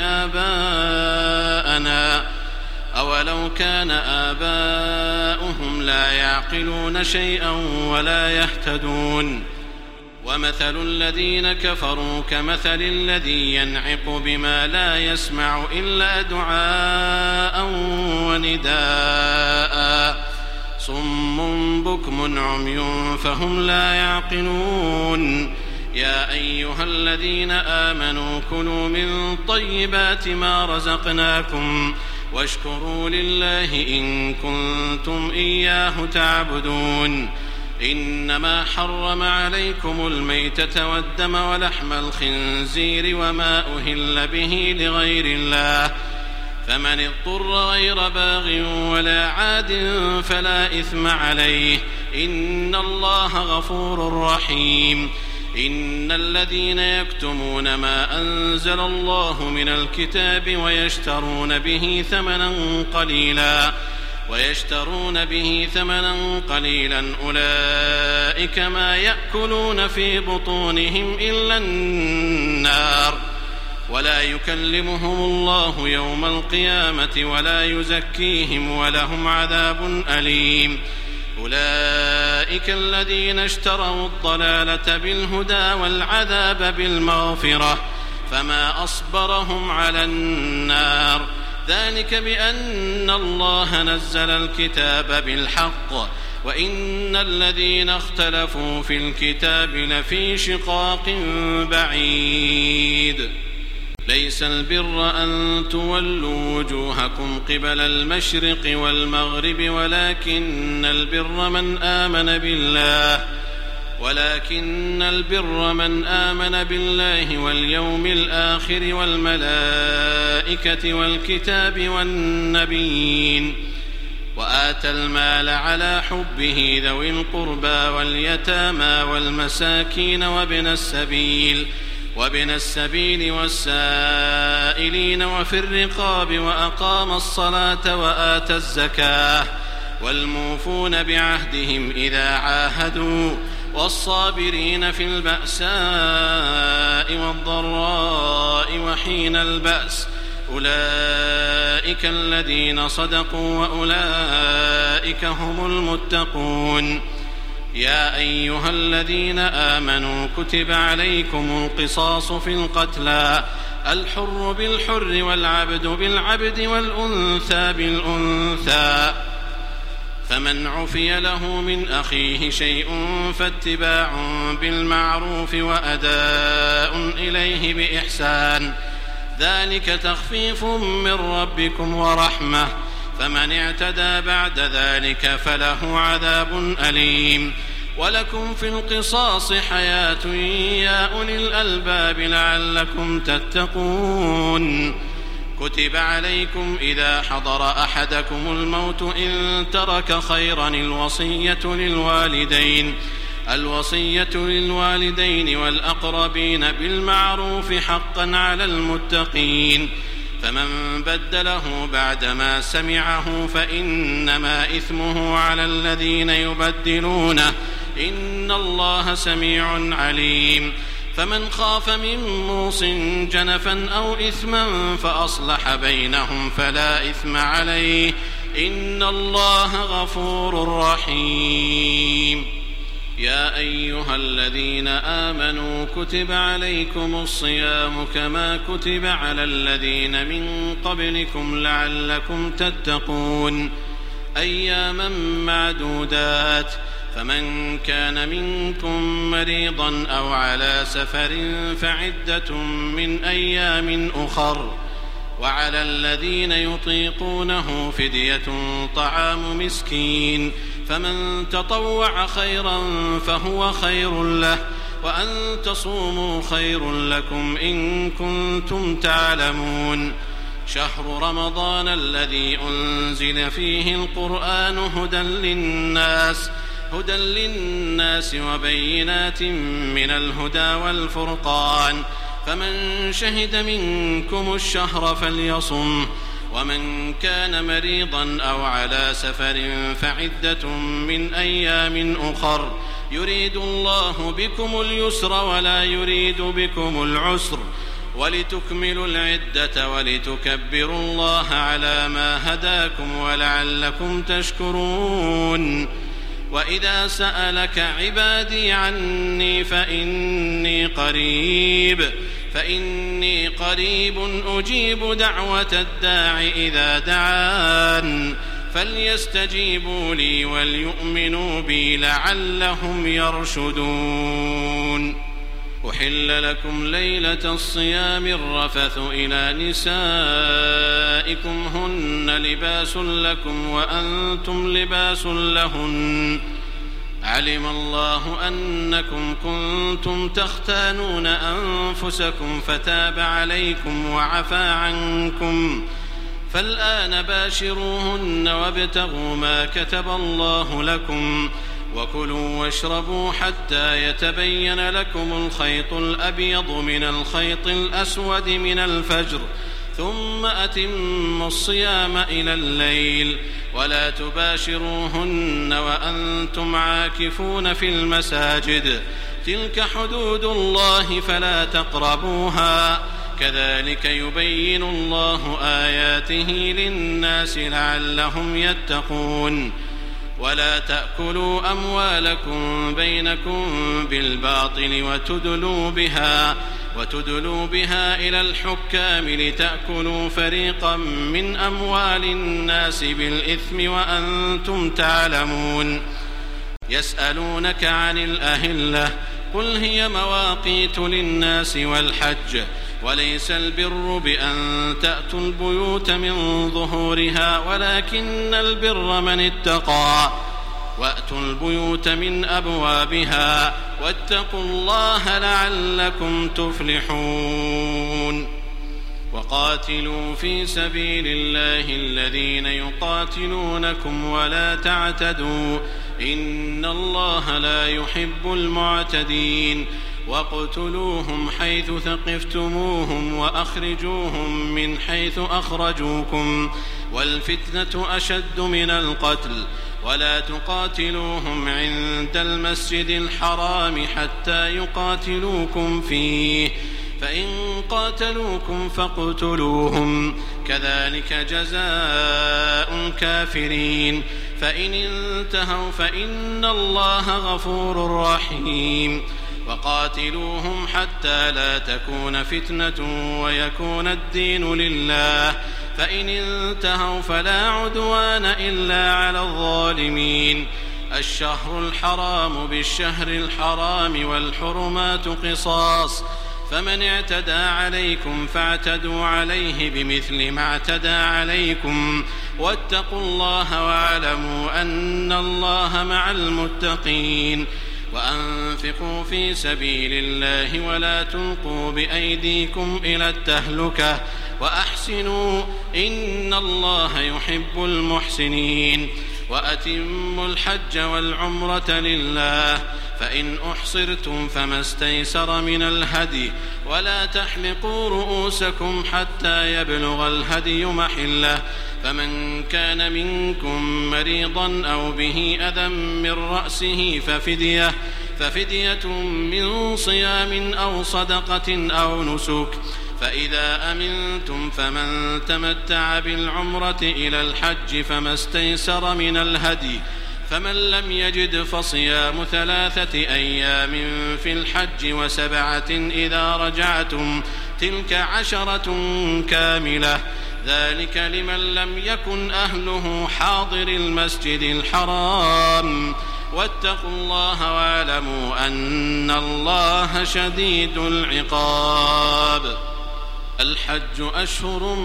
آباءنا أولو كان آباؤهم لا يعقلون شيئا ولا يهتدون ومثل الذين كفروا كمثل الذي ينعق بما لا يسمع إلا دعاء ونداء صم بكم عمي فهم لا يعقلون يا أيها الذين آمنوا كلوا من طيبات ما رزقناكم واشكروا لله إن كنتم إياه تعبدون إنما حرم عليكم الميتة والدم ولحم الخنزير وما أهل به لغير الله فمن اضطر غير باغ ولا عاد فلا إثم عليه إن الله غفور رحيم إن الذين يكتمون ما أنزل الله من الكتاب ويشترون به ثمنا قليلا ويشترون به ثمنا قليلا أولئك ما يأكلون في بطونهم إلا النار ولا يكلمهم الله يوم القيامة ولا يزكيهم ولهم عذاب أليم أولئك الذين اشتروا الضلالة بالهدى والعذاب بالمغفرة فما أصبرهم على النار ذلك بأن الله نزل الكتاب بالحق وإن الذين اختلفوا في الكتاب لفي شقاق بعيد ليس البر أن تولوا وجوهكم قبل المشرق والمغرب ولكن البر من آمن بالله ولكن البر من آمن بالله واليوم الآخر والملائكة والكتاب والنبيين وآتى المال على حبه ذوي القربى واليتامى والمساكين وابن السبيل وابن السبيل والسائلين وفي الرقاب وأقام الصلاة وآتى الزكاة والموفون بعهدهم إذا عاهدوا والصابرين في البأساء والضراء وحين البأس أولئك الذين صدقوا وأولئك هم المتقون. يا أيها الذين آمنوا كتب عليكم القصاص في القتلى الحر بالحر والعبد بالعبد والأنثى بالأنثى فمن عفي له من أخيه شيء فاتباع بالمعروف وأداء إليه بإحسان ذلك تخفيف من ربكم ورحمة فمن اعتدى بعد ذلك فله عذاب أليم. ولكم في القصاص حياة يا أولي الألباب لعلكم تتقون. كتب عليكم إذا حضر أحدكم الموت إن ترك خيرا الوصية للوالدين الوصية للوالدين والأقربين بالمعروف حقا على المتقين فمن بدله بعدما سمعه فإنما إثمه على الذين يبدلونه إن الله سميع عليم. فمن خاف من موص جنفا أو إثما فأصلح بينهم فلا إثم عليه إن الله غفور رحيم. يا أيها الذين آمنوا كتب عليكم الصيام كما كتب على الذين من قبلكم لعلكم تتقون أياما معدودات فمن كان منكم مريضا أو على سفر فعدة من أيام أخر وعلى الذين يطيقونه فدية طعام مسكين فمن تطوع خيرا فهو خير له وأن تصوموا خير لكم إن كنتم تعلمون. شهر رمضان الذي أنزل فيه القرآن هدى للناس هدى للناس وبينات من الهدى والفرقان فمن شهد منكم الشهر فليصم ومن كان مريضا أو على سفر فعدة من أيام أخر يريد الله بكم اليسر ولا يريد بكم العسر ولتكملوا العدة ولتكبروا الله على ما هداكم ولعلكم تشكرون. وإذا سألك عبادي عني فإني قريب فإني قريب أجيب دعوة الداع إذا دعان فليستجيبوا لي وليؤمنوا بي لعلهم يرشدون. أحل لكم ليلة الصيام الرفث إلى نسائكم هن لباس لكم وأنتم لباس لهن علم الله أنكم كنتم تختانون أنفسكم فتاب عليكم وعفى عنكم فالآن باشروهن وابتغوا ما كتب الله لكم وكلوا واشربوا حتى يتبين لكم الخيط الأبيض من الخيط الأسود من الفجر ثم أتموا الصيام إلى الليل ولا تباشروهن وأنتم عاكفون في المساجد تلك حدود الله فلا تقربوها كذلك يبين الله آياته للناس لعلهم يتقون. ولا تأكلوا أموالكم بينكم بالباطل وتدلوا بها وتدلوا بها إلى الحكام لتأكلوا فريقا من أموال الناس بالإثم وأنتم تعلمون. يسألونك عن الأهلة قل هي مواقيت للناس والحج وليس البر بأن تأتوا البيوت من ظهورها ولكن البر من اتقى وأتوا البيوت من أبوابها واتقوا الله لعلكم تفلحون وقاتلوا في سبيل الله الذين يقاتلونكم ولا تعتدوا إن الله لا يحب المعتدين واقتلوهم حيث ثقفتموهم وأخرجوهم من حيث أخرجوكم والفتنة أشد من القتل ولا تقاتلوهم عند المسجد الحرام حتى يقاتلوكم فيه فإن قاتلوكم فاقتلوهم كذلك جزاء الكافرين فإن انتهوا فإن الله غفور رحيم وقاتلوهم حتى لا تكون فتنة ويكون الدين لله فإن انتهوا فلا عدوان إلا على الظالمين الشهر الحرام بالشهر الحرام والحرمات قصاص فمن اعتدى عليكم فاعتدوا عليه بمثل ما اعتدى عليكم واتقوا الله واعلموا أن الله مع المتقين وأنفقوا في سبيل الله ولا تلقوا بأيديكم إلى التهلكة وأحسنوا إن الله يحب المحسنين وأتموا الحج والعمرة لله فإن أحصرتم فما استيسر من الهدي ولا تحلقوا رؤوسكم حتى يبلغ الهدي محله فمن كان منكم مريضا أو به أذى من رأسه ففدية ففدية من صيام أو صدقة أو نسك فإذا أمنتم فمن تمتع بالعمرة إلى الحج فما استيسر من الهدي فمن لم يجد فصيام ثلاثة أيام في الحج وسبعة إذا رجعتم تلك عشرة كاملة ذلك لمن لم يكن أهله حاضر المسجد الحرام واتقوا الله واعلموا أن الله شديد العقاب الحج أشهر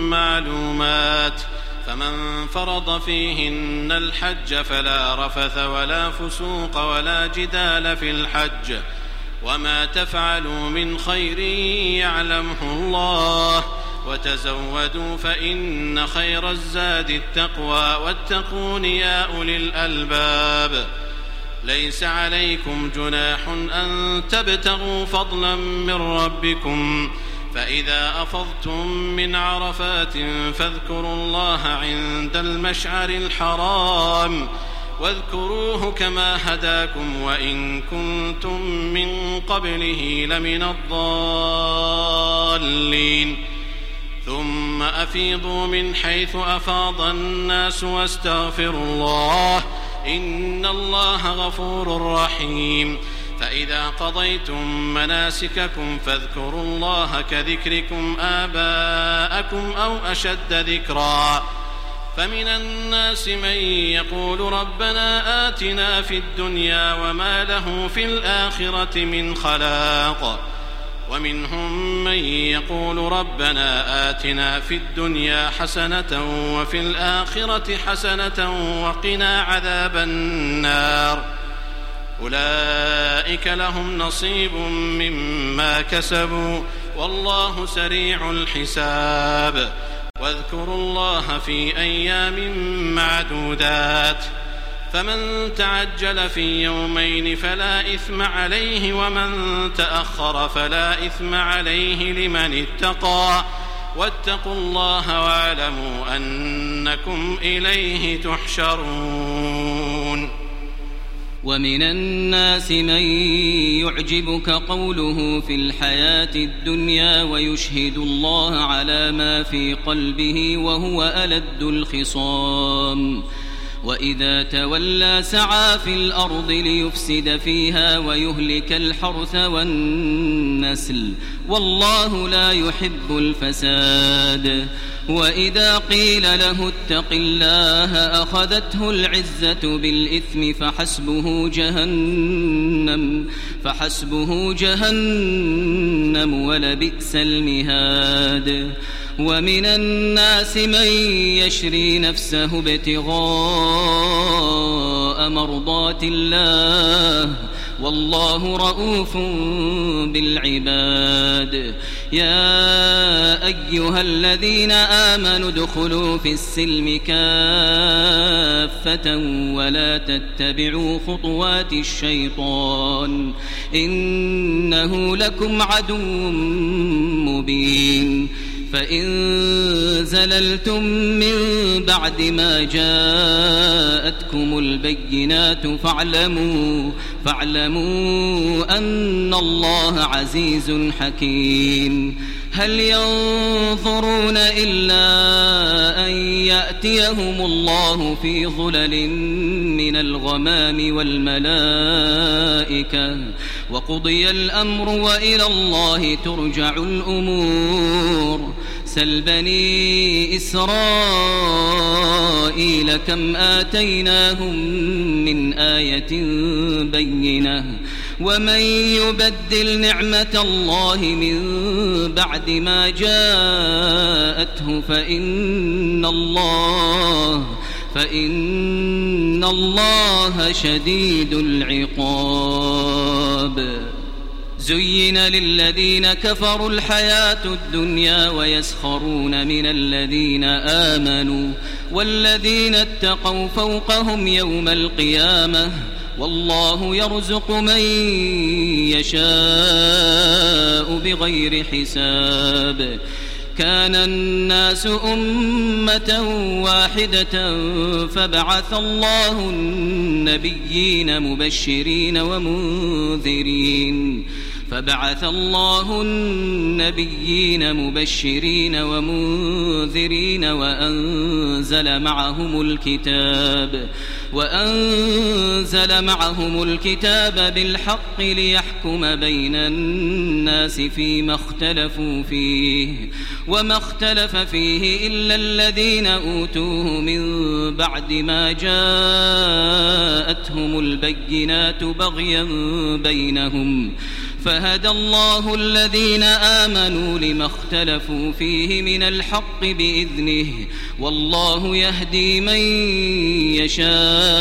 معلومات فمن فرض فيهن الحج فلا رفث ولا فسوق ولا جدال في الحج وما تفعلوا من خير يعلمه الله وتزودوا فإن خير الزاد التقوى واتقون يا أولي الألباب ليس عليكم جناح أن تبتغوا فضلا من ربكم فإذا أفضتم من عرفات فاذكروا الله عند المشعر الحرام واذكروه كما هداكم وإن كنتم من قبله لمن الضالين ثم أفيضوا من حيث أفاض الناس واستغفروا الله إن الله غفور رحيم فإذا قضيتم مناسككم فاذكروا الله كذكركم آباءكم أو أشد ذكرا فمن الناس من يقول ربنا آتنا في الدنيا وما له في الآخرة من خلاق ومنهم من يقول ربنا آتنا في الدنيا حسنة وفي الآخرة حسنة وقنا عذاب النار أولئك لهم نصيب مما كسبوا والله سريع الحساب واذكروا الله في أيام معدودات فمن تعجل في يومين فلا إثم عليه ومن تأخر فلا إثم عليه لمن اتقى واتقوا الله واعلموا أنكم إليه تحشرون ومن الناس من يعجبك قوله في الحياة الدنيا ويشهد الله على ما في قلبه وهو ألد الخصام وإذا تولى سعى في الأرض ليفسد فيها ويهلك الحرث والنسل والله لا يحب الفساد. وإذا قيل له اتق الله أخذته العزة بالإثم فحسبه جهنم فحسبه جهنم ولبئس المهاد. ومن الناس من يشري نفسه ابتغاء مرضات الله والله رؤوف بالعباد. يا أيها الذين آمنوا ادخلوا في السلم كافة ولا تتبعوا خطوات الشيطان إنه لكم عدو مبين. فإن زللتم من بعد ما جاءتكم البينات فاعلموا فاعلموا أن الله عزيز حكيم. هل ينظرون إلا أن يأتيهم الله في ظلل من الغمام والملائكة وقضي الأمر وإلى الله ترجع الأمور. سل بني إسرائيل كم آتيناهم من آية بينة ومن يبدل نعمة الله من بعد ما جاءته فإن الله فإن الله شديد العقاب. زين للذين كفروا الحياة الدنيا ويسخرون من الذين آمنوا والذين اتقوا فوقهم يوم القيامة والله يرزق من يشاء بغير حساب. كان الناس أمة واحدة فبعث الله النبيين مبشرين ومنذرين فبعث الله النبيين مبشرين ومنذرين وأنزل معهم الكتاب وأنزل معهم الكتاب بالحق ليحكم بين الناس فيما اختلفوا فيه وما اختلف فيه إلا الذين أوتوه من بعد ما جاءتهم البينات بغيا بينهم فهدى الله الذين آمنوا لما اختلفوا فيه من الحق بإذنه والله يهدي من يشاء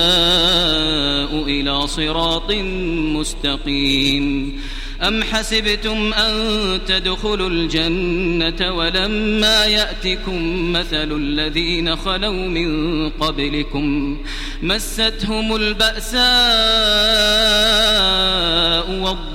إلى صراط مستقيم. أم حسبتم أن تدخلوا الجنة ولما يأتكم مثل الذين خلوا من قبلكم مستهم البأساء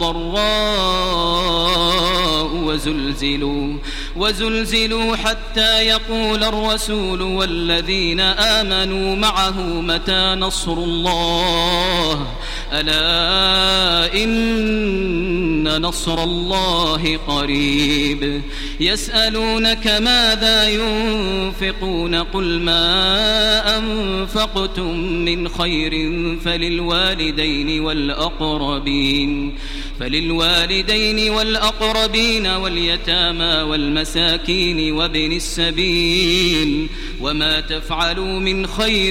والضراء وزلزلوا وزلزلوا حتى يقول الرسول والذين آمنوا معه متى نصر الله ألا إن نصر الله قريب. يسألونك ماذا ينفقون قل ما أنفقتم من خير فللوالدين والأقربين فللوالدين والأقربين واليتامى والمساكين وابن السبيل وما تفعلوا من خير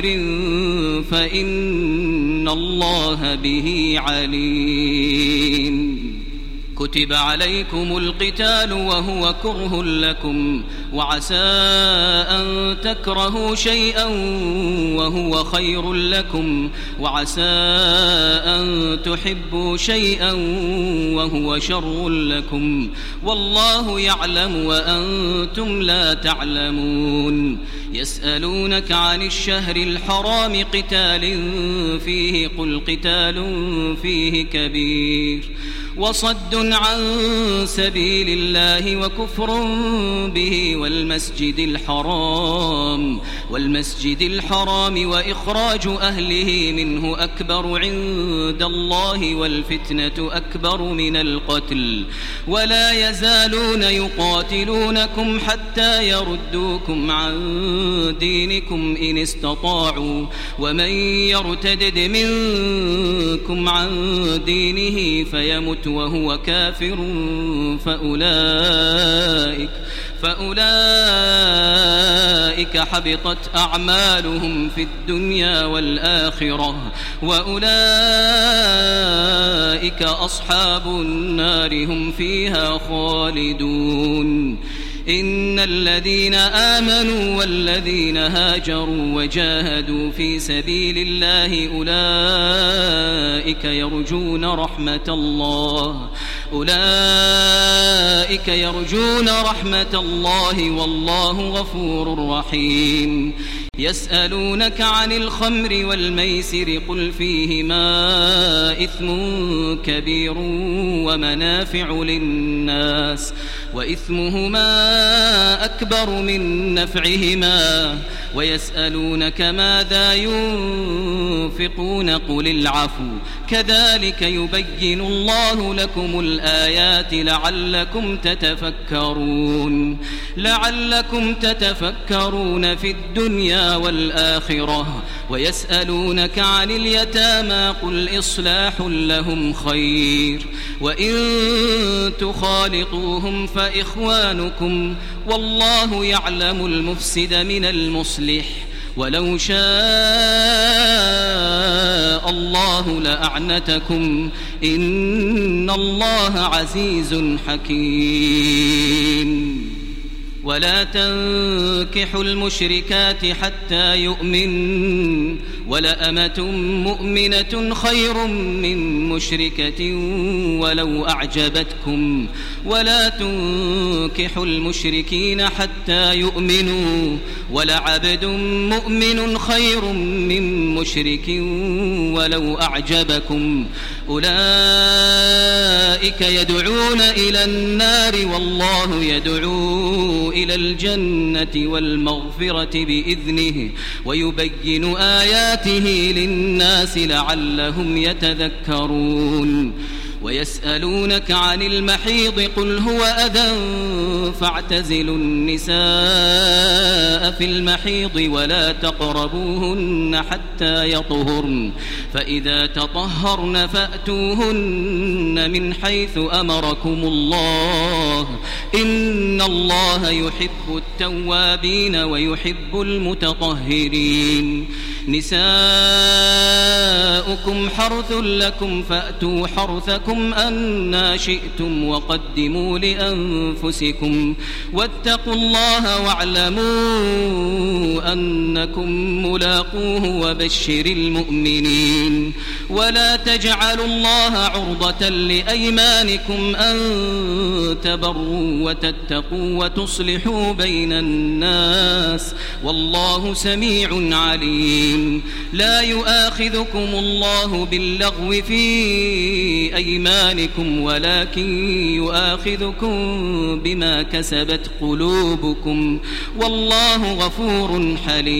فإن الله به عليم. كتب عليكم القتال وهو كره لكم وعسى أن تكرهوا شيئا وهو خير لكم وعسى أن تحبوا شيئا وهو شر لكم والله يعلم وأنتم لا تعلمون. يسألونك عن الشهر الحرام قتال فيه قل قتال فيه كبير وصد عن سبيل الله وكفر به والمسجد الحرام والمسجد الحرام وإخراج أهله منه أكبر عند الله والفتنة أكبر من القتل ولا يزالون يقاتلونكم حتى يردوكم عن دينكم إن استطاعوا ومن يرتدد منكم عن دينه فيمت وهو كافر فأولئك فأولئك حبطت أعمالهم في الدنيا والآخرة وأولئك أصحاب النار هم فيها خالدون إن الذين آمنوا والذين هاجروا وجاهدوا في سبيل الله أولئك يرجون رحمة الله أولئك يرجون رحمة الله والله غفور رحيم يسألونك عن الخمر والميسر قل فيهما إثم كبير ومنافع للناس وإثمهما أكبر من نفعهما ويسألونك ماذا ينفقون قل العفو كذلك يبين الله لكم الآيات لعلكم تتفكرون لعلكم تتفكرون في الدنيا والآخرة ويسألونك عن اليتامى قل إصلاح لهم خير وإن تخالطوهم فإخوانكم والله يعلم المفسد من المصلح ولو شاء الله لأعنتكم إن الله عزيز حكيم ولا تنكحوا المشركات حتى يؤمن ولأمة مؤمنة خير من مشركة ولو أعجبتكم ولا تنكحوا المشركين حتى يؤمنوا ولعبد مؤمن خير من مشرك ولو أعجبكم أولئك يدعون إلى النار والله يدعو إلى الجنة والمغفرة بإذنه ويبين آياته للناس لعلهم يتذكرون ويسألونك عن المحيض قل هو أذى فاعتزلوا النساء في المحيض ولا تقربوهن حتى يطهرن فإذا تطهرن فأتوهن من حيث أمركم الله إن الله يحب التوابين ويحب المتطهرين نساؤكم حرث لكم فأتوا حرثكم أنى شئتم وقدموا لأنفسكم واتقوا الله واعلموا أنكم ملاقوه وبشر المؤمنين ولا تجعلوا الله عرضة لأيمانكم أن تبروا وتتقوا وتصلحوا بين الناس والله سميع عليم لا يؤاخذكم الله باللغو في أيمانكم ولكن يؤاخذكم بما كسبت قلوبكم والله غفور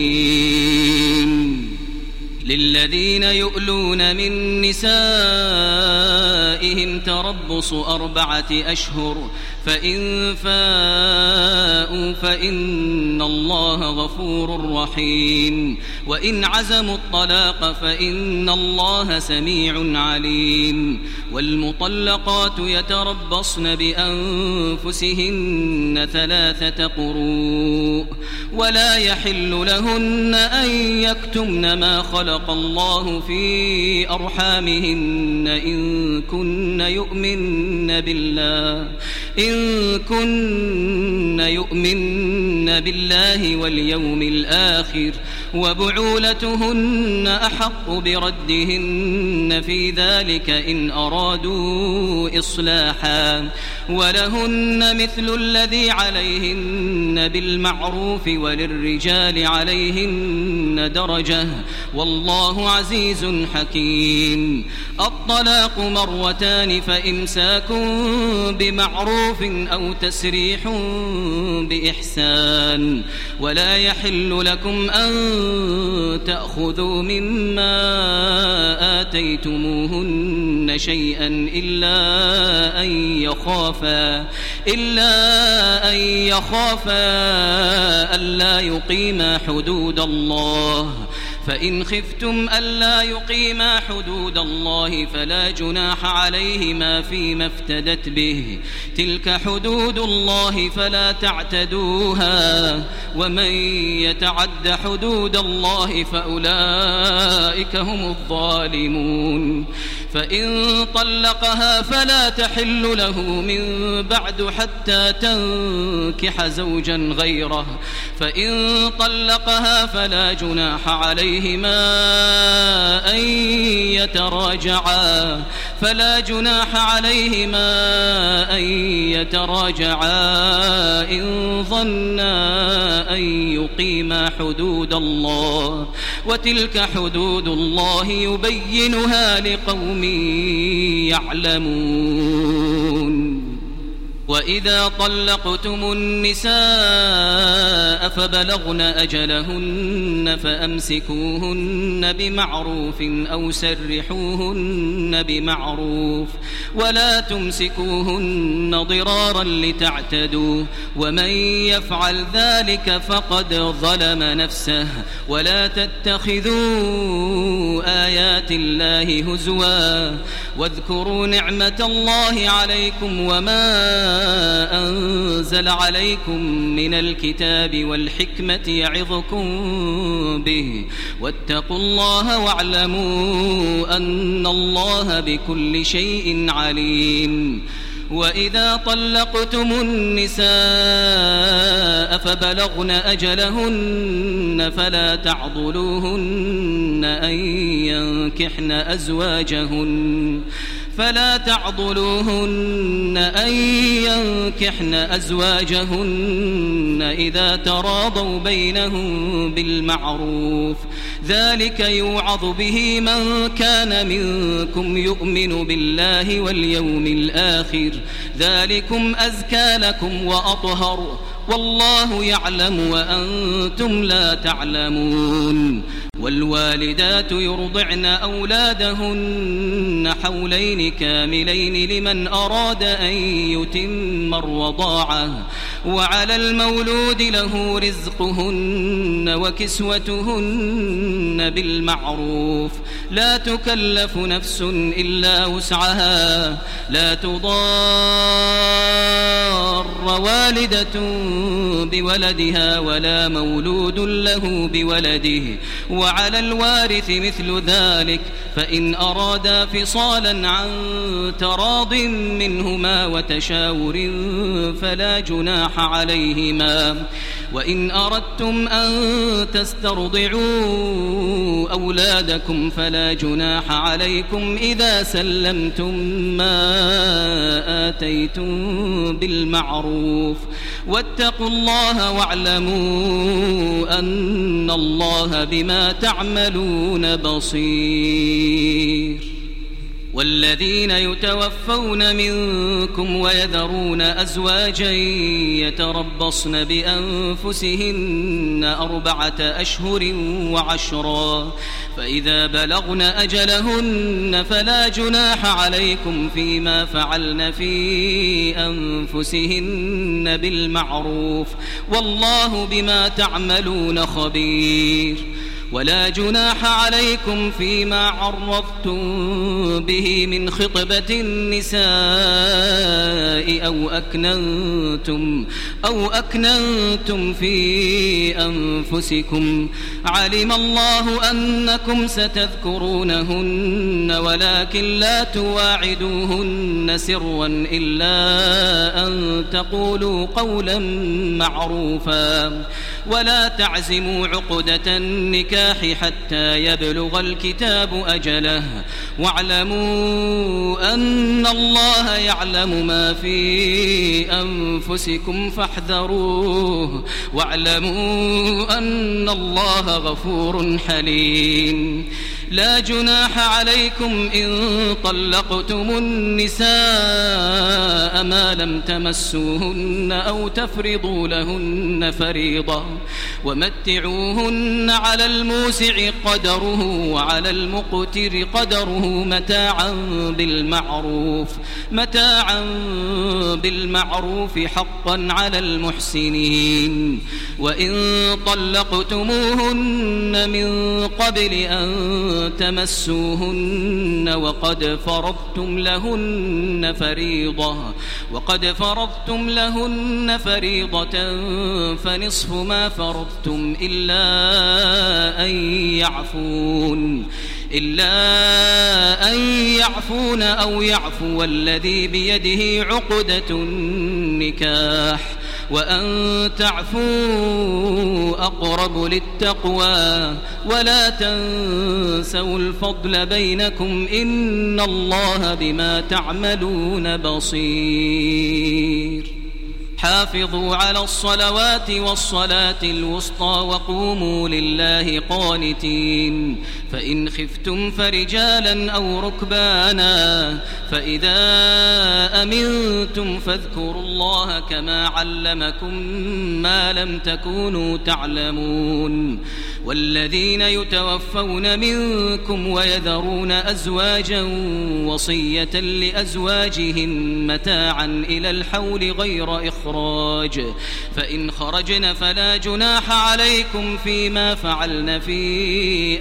حليم للذين يؤلون من نسائهم تربص أربعة أشهر فإن فاءوا فإن الله غفور رحيم وإن عزموا الطلاق فإن الله سميع عليم والمطلقات يتربصن بأنفسهن ثلاثة قروء ولا يحل لهن أن يكتمن ما خلق الله في أرحامهن إن كن يؤمن بالله إن كن يؤمن يؤمن بالله واليوم الآخر وبعولتهن أحق بردهن في ذلك إن أرادوا إصلاحا ولهن مثل الذي عليهن بالمعروف وللرجال عليهن درجة والله عزيز حكيم. الطلاق مرتان فإمساك بمعروف أو تسريح بإحسان ولا يحل لكم أن تأخذوا مما آتيتموهن شيئا إلا أن يخافا إلا أن يخافا ألا يقيما حدود الله فإن خفتم ألا يقيما حدود الله فلا جناح عليهما فيما افتدت به تلك حدود الله فلا تعتدوها ومن يتعد حدود الله فأولئك هم الظالمون. فإن طلقها فلا تحل له من بعد حتى تنكح زوجا غيره فإن طلقها فلا جناح عليهما أن يتراجعا فلا جناح عليهما أن يتراجعا إن ظنا أن يقيما حدود الله وتلك حدود الله يبينها لقوم يعلمون. وإذا طلقتم النساء فبلغن أجلهن فأمسكوهن بمعروف أو سرحوهن بمعروف ولا تمسكوهن ضرارا لتعتدوا ومن يفعل ذلك فقد ظلم نفسه ولا تتخذوا آيات الله هزوا واذكروا نعمة الله عليكم وما أنزل عليكم من الكتاب والحكمة يعظكم به واتقوا الله واعلموا أن الله بكل شيء عليم. وإذا طلقتم النساء فبلغن أجلهن فلا تعضلوهن أن ينكحن أزواجهن فلا تعضلوهن أن ينكحن أزواجهن إذا تراضوا بينهم بالمعروف ذلك يوعظ به من كان منكم يؤمن بالله واليوم الآخر ذلكم أزكى لكم وأطهر والله يعلم وأنتم لا تعلمون. والوالدات يرضعن أولادهن حولين كاملين لمن أراد أن يتم الرضاعة وعلى المولود له رزقهن وكسوتهن بالمعروف لا تكلف نفس إلا وسعها لا تضار والدة بولدها ولا مولود له بولده وعلى الوارث مثل ذلك فإن أرادا فصالا عن تراض منهما وتشاور فلا جناح عليهما. وإن أردتم أن تسترضعوا أولادكم فلا جناح عليكم إذا سلمتم ما آتيتم بالمعروف واتقوا الله واعلموا أن الله بما تعملون بصير. والذين يتوفون منكم ويذرون أزواجا يتربصن بأنفسهن أربعة أشهر وعشرا فإذا بلغن أجلهن فلا جناح عليكم فيما فعلن في أنفسهن بالمعروف والله بما تعملون خبير. ولا جناح عليكم فيما عرضتم به من خطبة النساء أو أكننتم أو أكننتم في أنفسكم علم الله أنكم ستذكرونهن ولكن لا تواعدوهن سرا إلا أن تقولوا قولا معروفا ولا تعزموا عقدة النكاح حتى يبلغ الكتاب أجله واعلموا أن الله يعلم ما في أنفسكم فاحذروه واعلموا أن الله غفور حليم. لا جناح عليكم إن طلقتم النساء ما لم تمسوهن أو تفرضوا لهن فريضة ومتعوهن على الموسع قدره وعلى المقتر قدره متاعا بالمعروف متاعا بالمعروف حقا على المحسنين. وإن طلقتموهن من قبل أن تمسوهن وقد فرضتم لهن فريضة وقد فرضتم لهن فريضة فنصف ما فرضتم إلا أن يعفون إلا أن يعفون أو يعفو الذي بيده عقدة النكاح وأن تعفوا أقرب للتقوى ولا تنسوا الفضل بينكم إن الله بما تعملون بصير. حافظوا على الصلوات والصلاة الوسطى وقوموا لله قانتين. فإن خفتم فرجالا أو ركبانا فإذا أمنتم فاذكروا الله كما علمكم ما لم تكونوا تعلمون. والذين يتوفون منكم ويذرون أزواجا وصية لأزواجهم متاعا إلى الحول غير إخراج فإن خرجن فلا جناح عليكم فيما فعلن في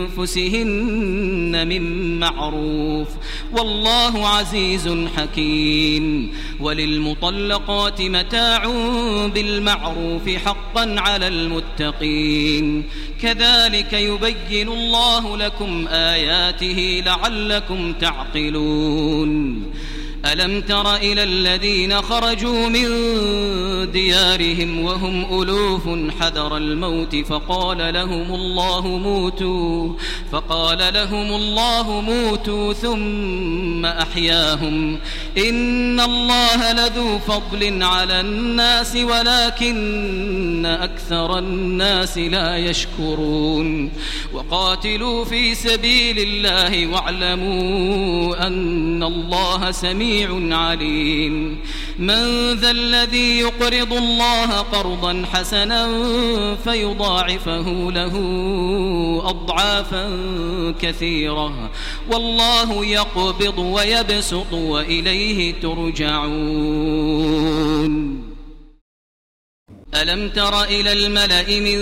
أنفسهن من معروف والله عزيز حكيم. وللمطلقات متاع بالمعروف حقا على المتقين. كذلك يبين الله لكم آياته لعلكم تعقلون. ألم تر إلى الذين خرجوا من ديارهم وهم ألوف حذر الموت فقال لهم الله موتوا فقال لهم الله موتوا ثم أحياهم إن الله لذو فضل على الناس ولكن أكثر الناس لا يشكرون. وقاتلوا في سبيل الله واعلموا أن الله سميع عليم. من ذا الذي يقرض الله قرضا حسنا فيضاعفه له أضعافا كثيرة والله يقبض ويبسط وإليه ترجعون. ألم تر إلى الملأ من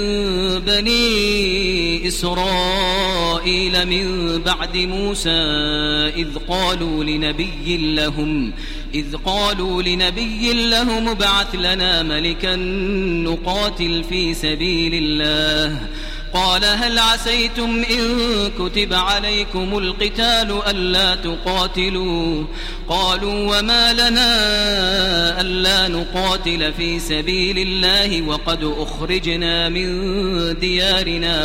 بني إسرائيل من بعد موسى إذ قالوا لنبي لهم إذ قالوا لنبي لهم ابعث لنا ملكا نقاتل في سبيل الله قال هل عسيتم إن كتب عليكم القتال ألا تقاتلوا قالوا وما لنا ألا نقاتل في سبيل الله وقد أخرجنا من ديارنا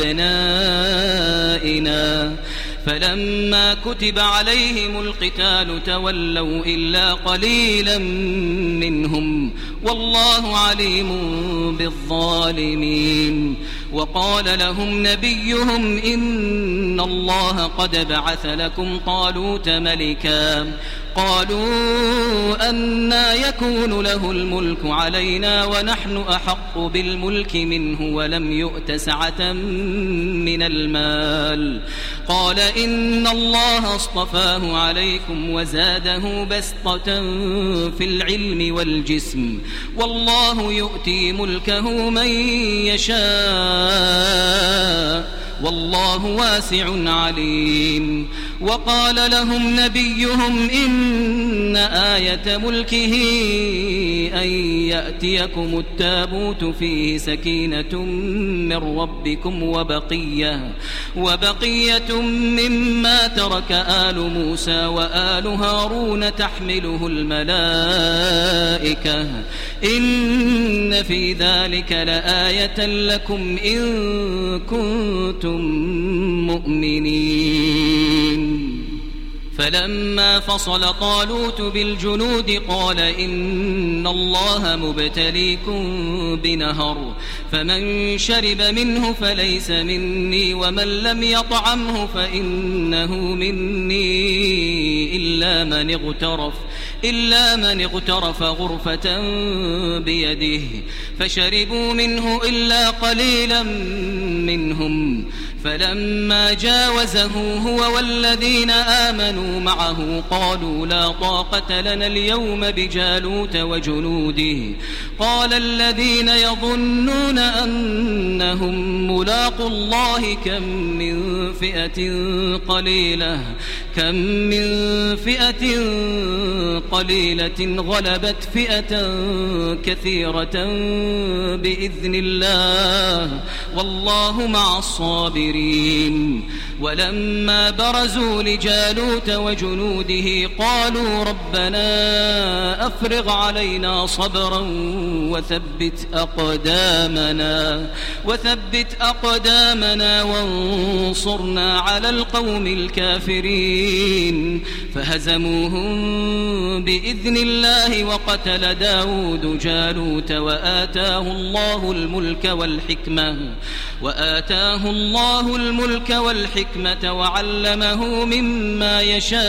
وأبنائنا فلما كتب عليهم القتال تولوا إلا قليلا منهم والله عليم بالظالمين. وقال لهم نبيهم إن الله قد بعث لكم طالوت ملكا قالوا أنى يكون له الملك علينا ونحن أحق بالملك منه ولم يؤت سعة من المال قال إن الله اصطفاه عليكم وزاده بسطة في العلم والجسم والله يؤتي ملكه من يشاء والله واسع عليم. وقال لهم نبيهم إن آية ملكه أن يأتيكم التابوت فيه سكينة من ربكم وبقية, وبقية مما ترك آل موسى وآل هارون تحمله الملائكة إن في ذلك لآية لكم إن كنتم مؤمنين. فلما فصل طالوت بالجنود قال إن الله مبتليكم بنهر فمن شرب منه فليس مني ومن لم يطعمه فإنه مني إلا من اغترف إلا من اغترف غرفة بيده فشربوا منه إلا قليلا منهم. فلما جاوزه هو والذين آمنوا معه قالوا لا طاقة لنا اليوم بجالوت وجنوده قال الذين يظنون أنهم ملاقوا الله كم من فئة قليلة كم من فئة قليلة غلبت فئة كثيرة بإذن الله والله مع الصابرين. ولما برزوا لجالوت وجنوده قالوا ربنا أفرغ علينا صبرا وثبت أقدامنا وثبت أقدامنا وانصرنا على القوم الكافرين. فهزموهم بإذن الله وقتل داود جالوت وآتاه الله الملك والحكمة وآتاه الله الملك والحكمة وعلمه مما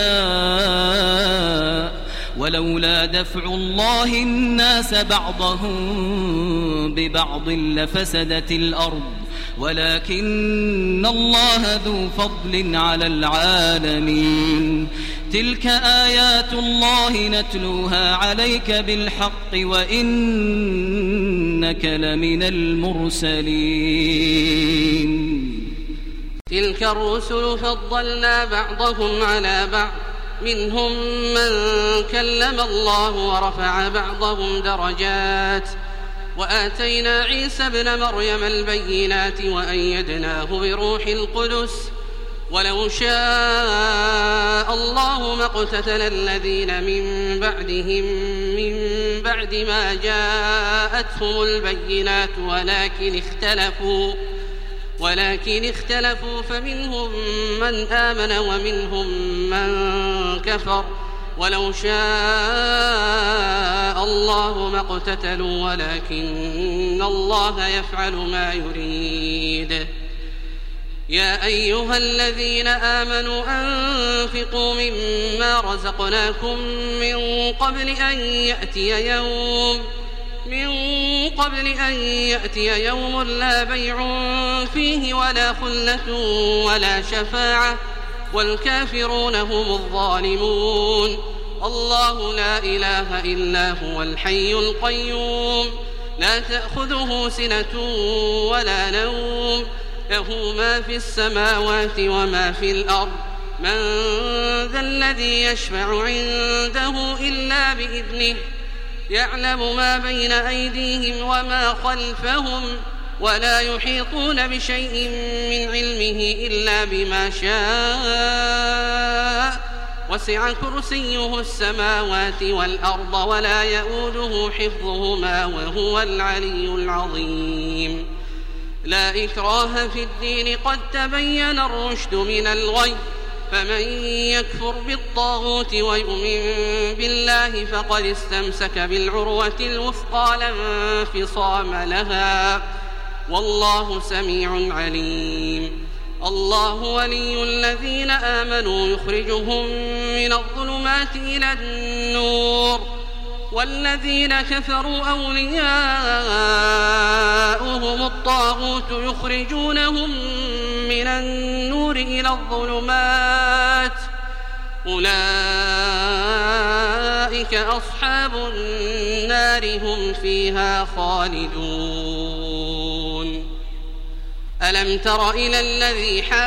يشاء ولولا دفع الله الناس بعضهم ببعض لفسدت الأرض ولكن الله ذو فضل على العالمين. تلك آيات الله نتلوها عليك بالحق وإنك لمن المرسلين. تلك الرسل فضلنا بعضهم على بعض منهم من كلم الله ورفع بعضهم درجات وآتينا عيسى ابن مريم البينات وأيدناه بروح القدس ولو شاء الله ما اقتتل الذين من بعدهم من بعد ما جاءتهم البينات ولكن اختلفوا ولكن اختلفوا فمنهم من آمن ومنهم من كفر ولو شاء الله ما اقتتلوا ولكن الله يفعل ما يريد. يا أيها الذين آمنوا أنفقوا مما رزقناكم من قبل أن يأتي يوم من قبل أن يأتي يوم لا بيع فيه ولا خلة ولا شفاعة والكافرون هم الظالمون. الله لا إله إلا هو الحي القيوم لا تأخذه سنة ولا نوم له ما في السماوات وما في الأرض من ذا الذي يشفع عنده إلا بإذنه يعلم ما بين أيديهم وما خلفهم ولا يحيطون بشيء من علمه إلا بما شاء وسع كرسيه السماوات والأرض ولا يؤوده حفظهما وهو العلي العظيم. لا إكراه في الدين قد تبين الرشد من الغي فمن يكفر بالطاغوت ويؤمن بالله فقد استمسك بالعروة الوثقى لا انفصام لها والله سميع عليم. الله ولي الذين آمنوا يخرجهم من الظلمات إلى النور والذين كفروا أولياؤهم الطاغوت يخرجونهم من النور إلى الظلمات أولئك أصحاب النار هم فيها خالدون. ألم تر إلى الذي حاج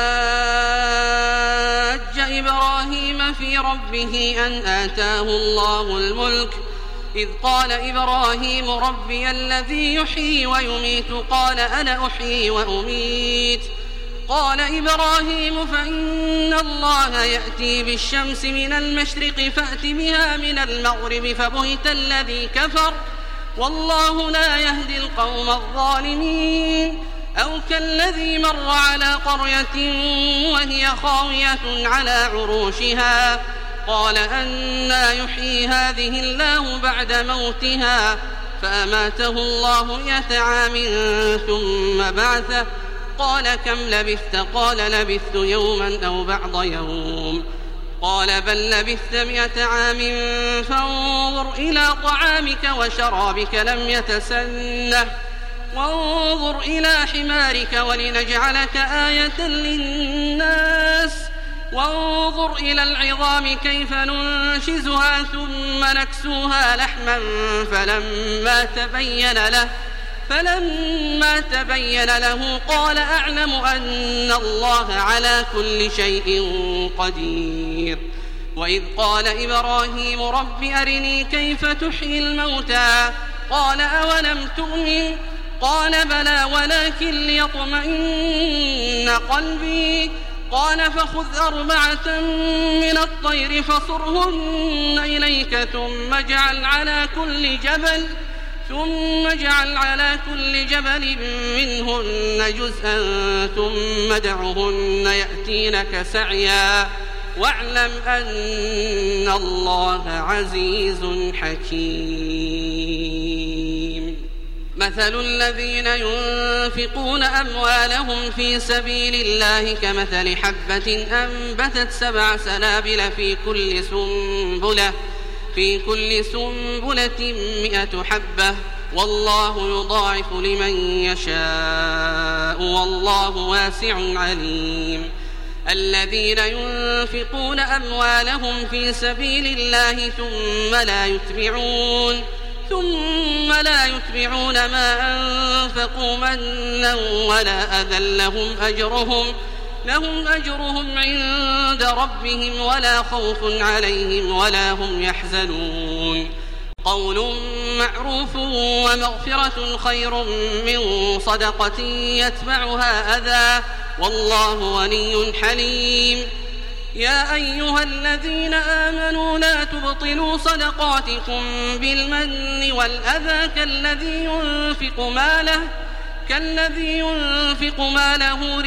إبراهيم في ربه أن آتاه الله الملك إذ قال إبراهيم ربي الذي يحيي ويميت قال أنا أحيي وأميت قال إبراهيم فإن الله يأتي بالشمس من المشرق فأت بها من المغرب فبهت الذي كفر والله لا يهدي القوم الظالمين. أو كالذي مر على قرية وهي خاوية على عروشها قال أنى يحيي هذه الله بعد موتها فأماته الله مئة عام ثم بعثه قال كم لبثت قال لبثت يوما أو بعض يوم قال بل لبثت مئة عام فانظر إلى طعامك وشرابك لم يتسنه وانظر إلى حمارك ولنجعلك آية للناس وانظر إلى العظام كيف ننشزها ثم نكسوها لحما فلما تبين له فلما تبين له قال أعلم أن الله على كل شيء قدير. وإذ قال إبراهيم رب أرني كيف تحيي الموتى قال أولم تؤمن قال بلى ولكن ليطمئن قلبي قال فخذ أربعة من الطير فصرهن إليك ثم اجعل على كل جبل ثم اجعل على كل جبل منهن جزءا ثم ادعهن يأتينك سعيا واعلم أن الله عزيز حكيم. مثل الذين ينفقون أموالهم في سبيل الله كمثل حبة أنبتت سبع سنابل في كل سنبلة في كل سنبلة مئة حبة والله يضاعف لمن يشاء والله واسع عليم. الذين ينفقون أموالهم في سبيل الله ثم لا يتبعون ثم لا يتبعون ما أنفقوا منا ولا أذى لهم أجرهم لهم أجرهم عند ربهم ولا خوف عليهم ولا هم يحزنون. قول معروف ومغفرة خير من صدقة يتبعها أذى والله غني حليم. يا أيها الذين آمنوا لا تبطلوا صدقاتكم بالمن والأذى كالذي ينفق ماله كالذي ينفق ماله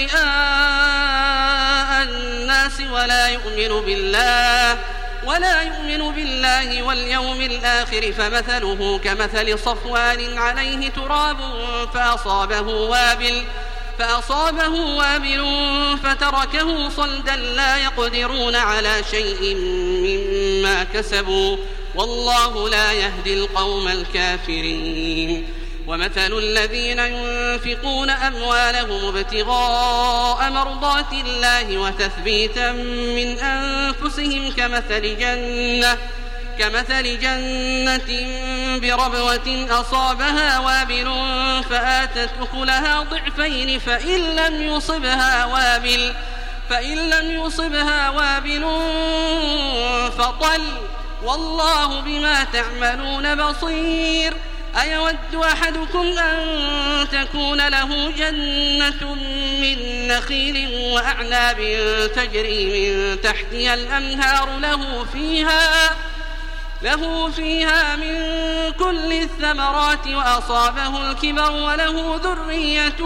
رئاء الناس ولا يؤمن بالله ولا يؤمن بالله واليوم الآخر فمثله كمثل صفوان عليه تراب فأصابه وابل فأصابه وابل فتركه صلدا لا يقدرون على شيء مما كسبوا والله لا يهدي القوم الكافرين. ومثل الذين ينفقون أموالهم ابتغاء مرضات الله وتثبيتا من أنفسهم كمثل جنة كمثل جنة بربوة أصابها وابل فآتت أكلها ضعفين فإن لم يصبها وابل فإن لم يصبها وابل فطل والله بما تعملون بصير. أيود أحدكم أن تكون له جنة من نخيل وأعناب تجري من تحتها الأنهار له فيها له فيها من كل الثمرات وأصابه الكبر وله ذرية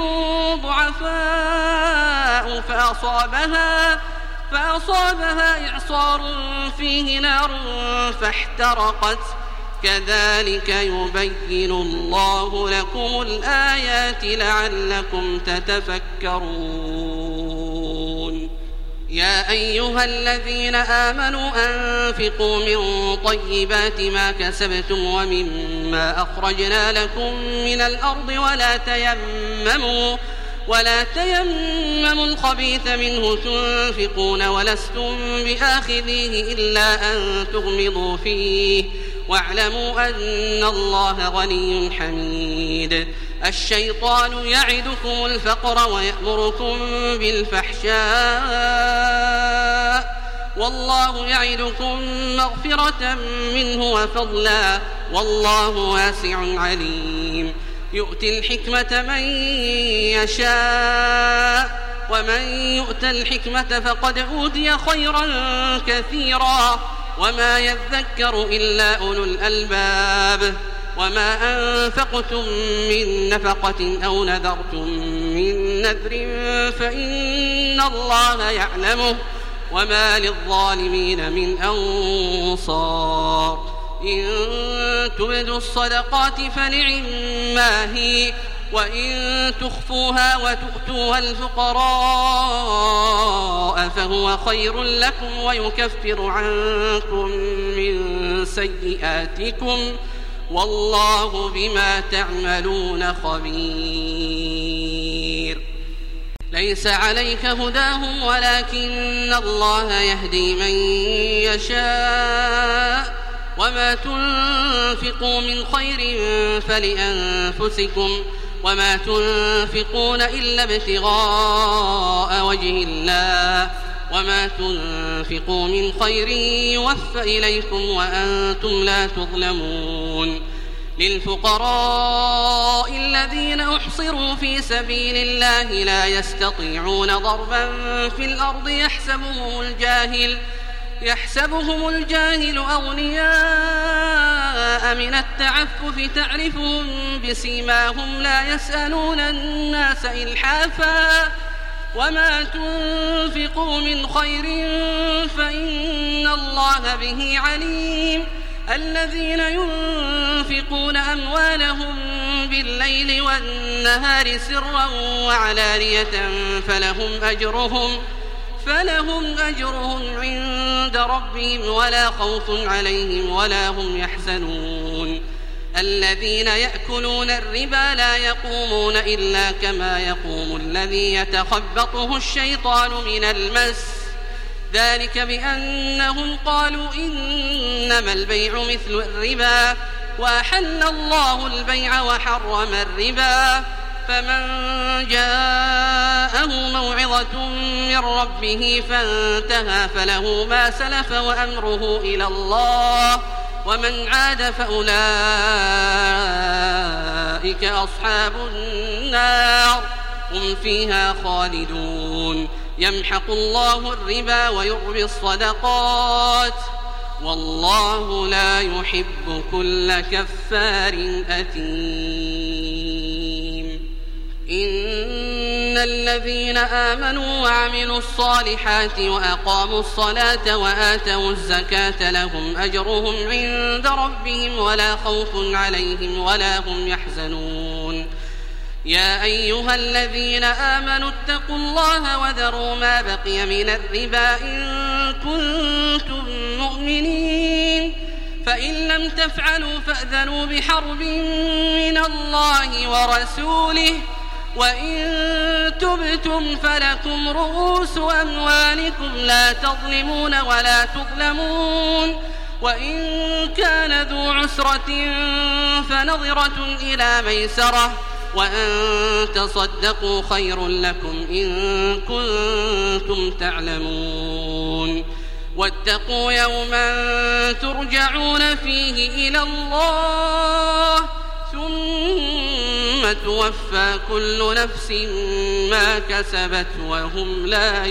ضعفاء فأصابها فأصابها إعصار فيه نار فاحترقت كذلك يبين الله لكم الآيات لعلكم تتفكرون. يا أيها الذين آمنوا أنفقوا من طيبات ما كسبتم ومما أخرجنا لكم من الأرض ولا تيمموا ولا تيمموا الخبيث منه تنفقون ولستم بآخذيه إلا أن تغمضوا فيه واعلموا أن الله غني حميد. الشيطان يعدكم الفقر ويأمركم بالفحشاء والله يعدكم مغفرة منه وفضلا والله واسع عليم. يؤتي الحكمة من يشاء ومن يؤت الحكمة فقد أوتي خيرا كثيرا وما يذكر إلا أولو الألباب. وما أنفقتم من نفقة أو نذرتم من نذر فإن الله يعلمه وما للظالمين من أنصار. إن تبدوا الصدقات فنعما هي وإن تخفوها وتؤتوها الفقراء فهو خير لكم ويكفر عنكم من سيئاتكم والله بما تعملون خبير. ليس عليك هداهم ولكن الله يهدي من يشاء وما تنفقوا من خير فلأنفسكم وما تنفقون إلا ابتغاء وجه الله وما تنفقوا من خير يوفى إليكم وأنتم لا تظلمون. للفقراء الذين أحصروا في سبيل الله لا يستطيعون ضربا في الأرض يحسبهم الجاهل يحسبهم الجاهل أغنياء من التعفف تعرفهم بسيماهم لا يسألون الناس إلحافا وما تنفقوا من خير فإن الله به عليم. الذين ينفقون أموالهم بالليل والنهار سرا وعلانية فلهم أجرهم فلهم أجرهم عند ربهم ولا خوف عليهم ولا هم يحزنون. الذين يأكلون الربا لا يقومون إلا كما يقوم الذي يتخبطه الشيطان من المس ذلك بأنهم قالوا إنما البيع مثل الربا وأحل الله البيع وحرم الربا. فمن جاءه موعظة من ربه فانتهى فله ما سلف وأمره إلى الله ومن عاد فأولئك أصحاب النار هم فيها خالدون. يمحق الله الربا ويربي الصدقات والله لا يحب كل كفار أثيم. إن الذين آمنوا وعملوا الصالحات وأقاموا الصلاة وآتوا الزكاة لهم أجرهم عند ربهم ولا خوف عليهم ولا هم يحزنون. يا أيها الذين آمنوا اتقوا الله وذروا ما بقي من الربا إن كنتم مؤمنين فإن لم تفعلوا فأذنوا بحرب من الله ورسوله وإن تبتم فلكم رؤوس أموالكم لا تظلمون ولا تظلمون. وإن كان ذو عسرة فنظرة إلى ميسرة وأن تصدقوا خير لكم إن كنتم تعلمون. واتقوا يوما ترجعون فيه إلى الله ثم توفى كل نفس ما كسبت وهم لا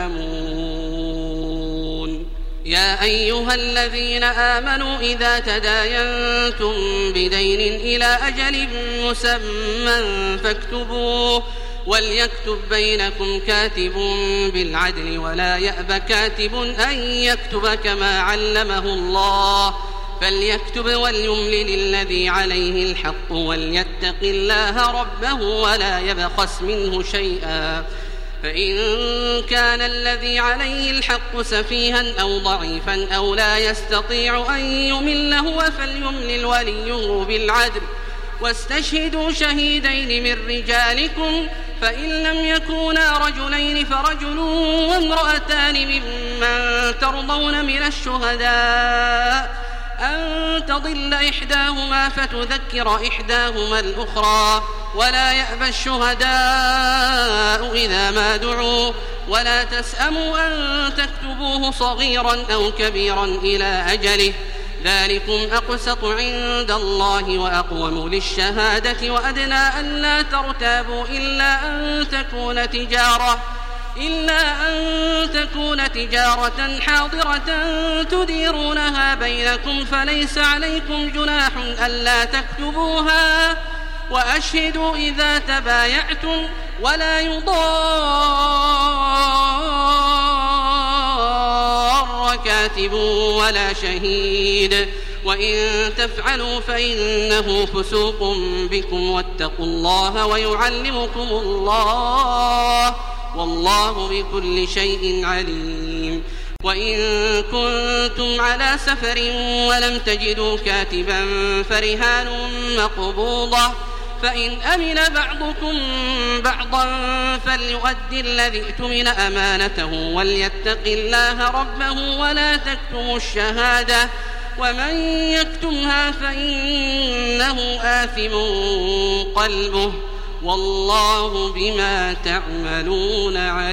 يظلمون. يا أيها الذين آمنوا إذا تداينتم بدين إلى أجل مسمى فاكتبوه وليكتب بينكم كاتب بالعدل ولا يأب كاتب أن يكتب كما علمه الله فليكتب وليملل الذي عليه الحق وليتق الله ربه ولا يبخس منه شيئا فإن كان الذي عليه الحق سفيها أو ضعيفا أو لا يستطيع أن يمل هو فليملل وليه بالعدل واستشهدوا شهيدين من رجالكم فإن لم يكونا رجلين فرجل وامرأتان ممن ترضون من الشهداء أن تضل إحداهما فتذكر إحداهما الأخرى ولا يأبى الشهداء إذا ما دعوا ولا تسأموا أن تكتبوه صغيرا أو كبيرا إلى أجله ذلكم أقسط عند الله وأقوم للشهادة وأدنى أن لا ترتابوا إلا أن تكون تجارة إلا أن تكون تجارة حاضرة تديرونها بينكم فليس عليكم جناح ألا تكتبوها وأشهدوا إذا تبايعتم ولا يضار كاتب ولا شهيد وإن تفعلوا فإنه فسوق بكم واتقوا الله ويعلمكم الله والله بكل شيء عليم وإن كنتم على سفر ولم تجدوا كاتبا فرهان مقبوضة فإن أمن بعضكم بعضا فليؤدي الذي اؤتمن أمانته وليتق الله ربه ولا تكتموا الشهادة ومن يكتمها فإنه آثم قلبه والله بما تعملون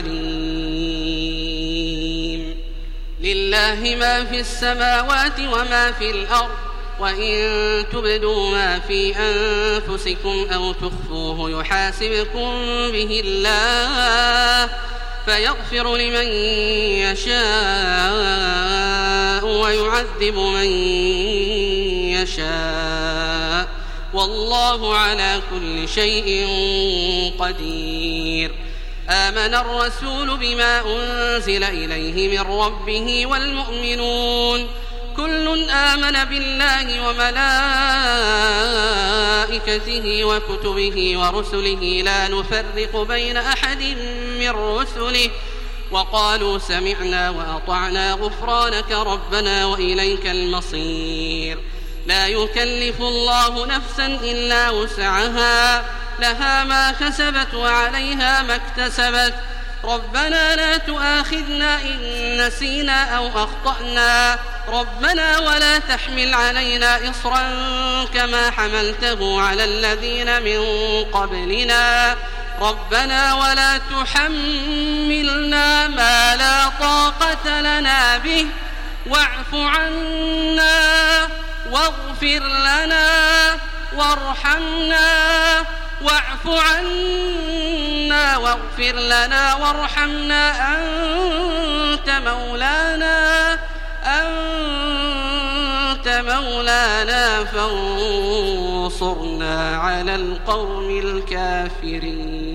عليم لله ما في السماوات وما في الأرض وإن تبدوا ما في أنفسكم أو تخفوه يحاسبكم به الله فيغفر لمن يشاء ويعذب من يشاء والله على كل شيء قدير آمن الرسول بما أنزل إليه من ربه والمؤمنون كل آمن بالله وملائكته وكتبه ورسله لا نفرق بين أحد من رسله وقالوا سمعنا وأطعنا غفرانك ربنا وإليك المصير لا يكلف الله نفسا إلا وسعها لها ما كسبت وعليها ما اكتسبت ربنا لا تؤاخذنا إن نسينا أو أخطأنا ربنا ولا تحمل علينا إصرا كما حملته على الذين من قبلنا ربنا ولا تحملنا ما لا طاقة لنا به واعف عنا واغفر لنا وارحمنا واعف عنا واغفر لنا وارحمنا أنت مولانا أنت مولانا فانصرنا على القوم الكافرين.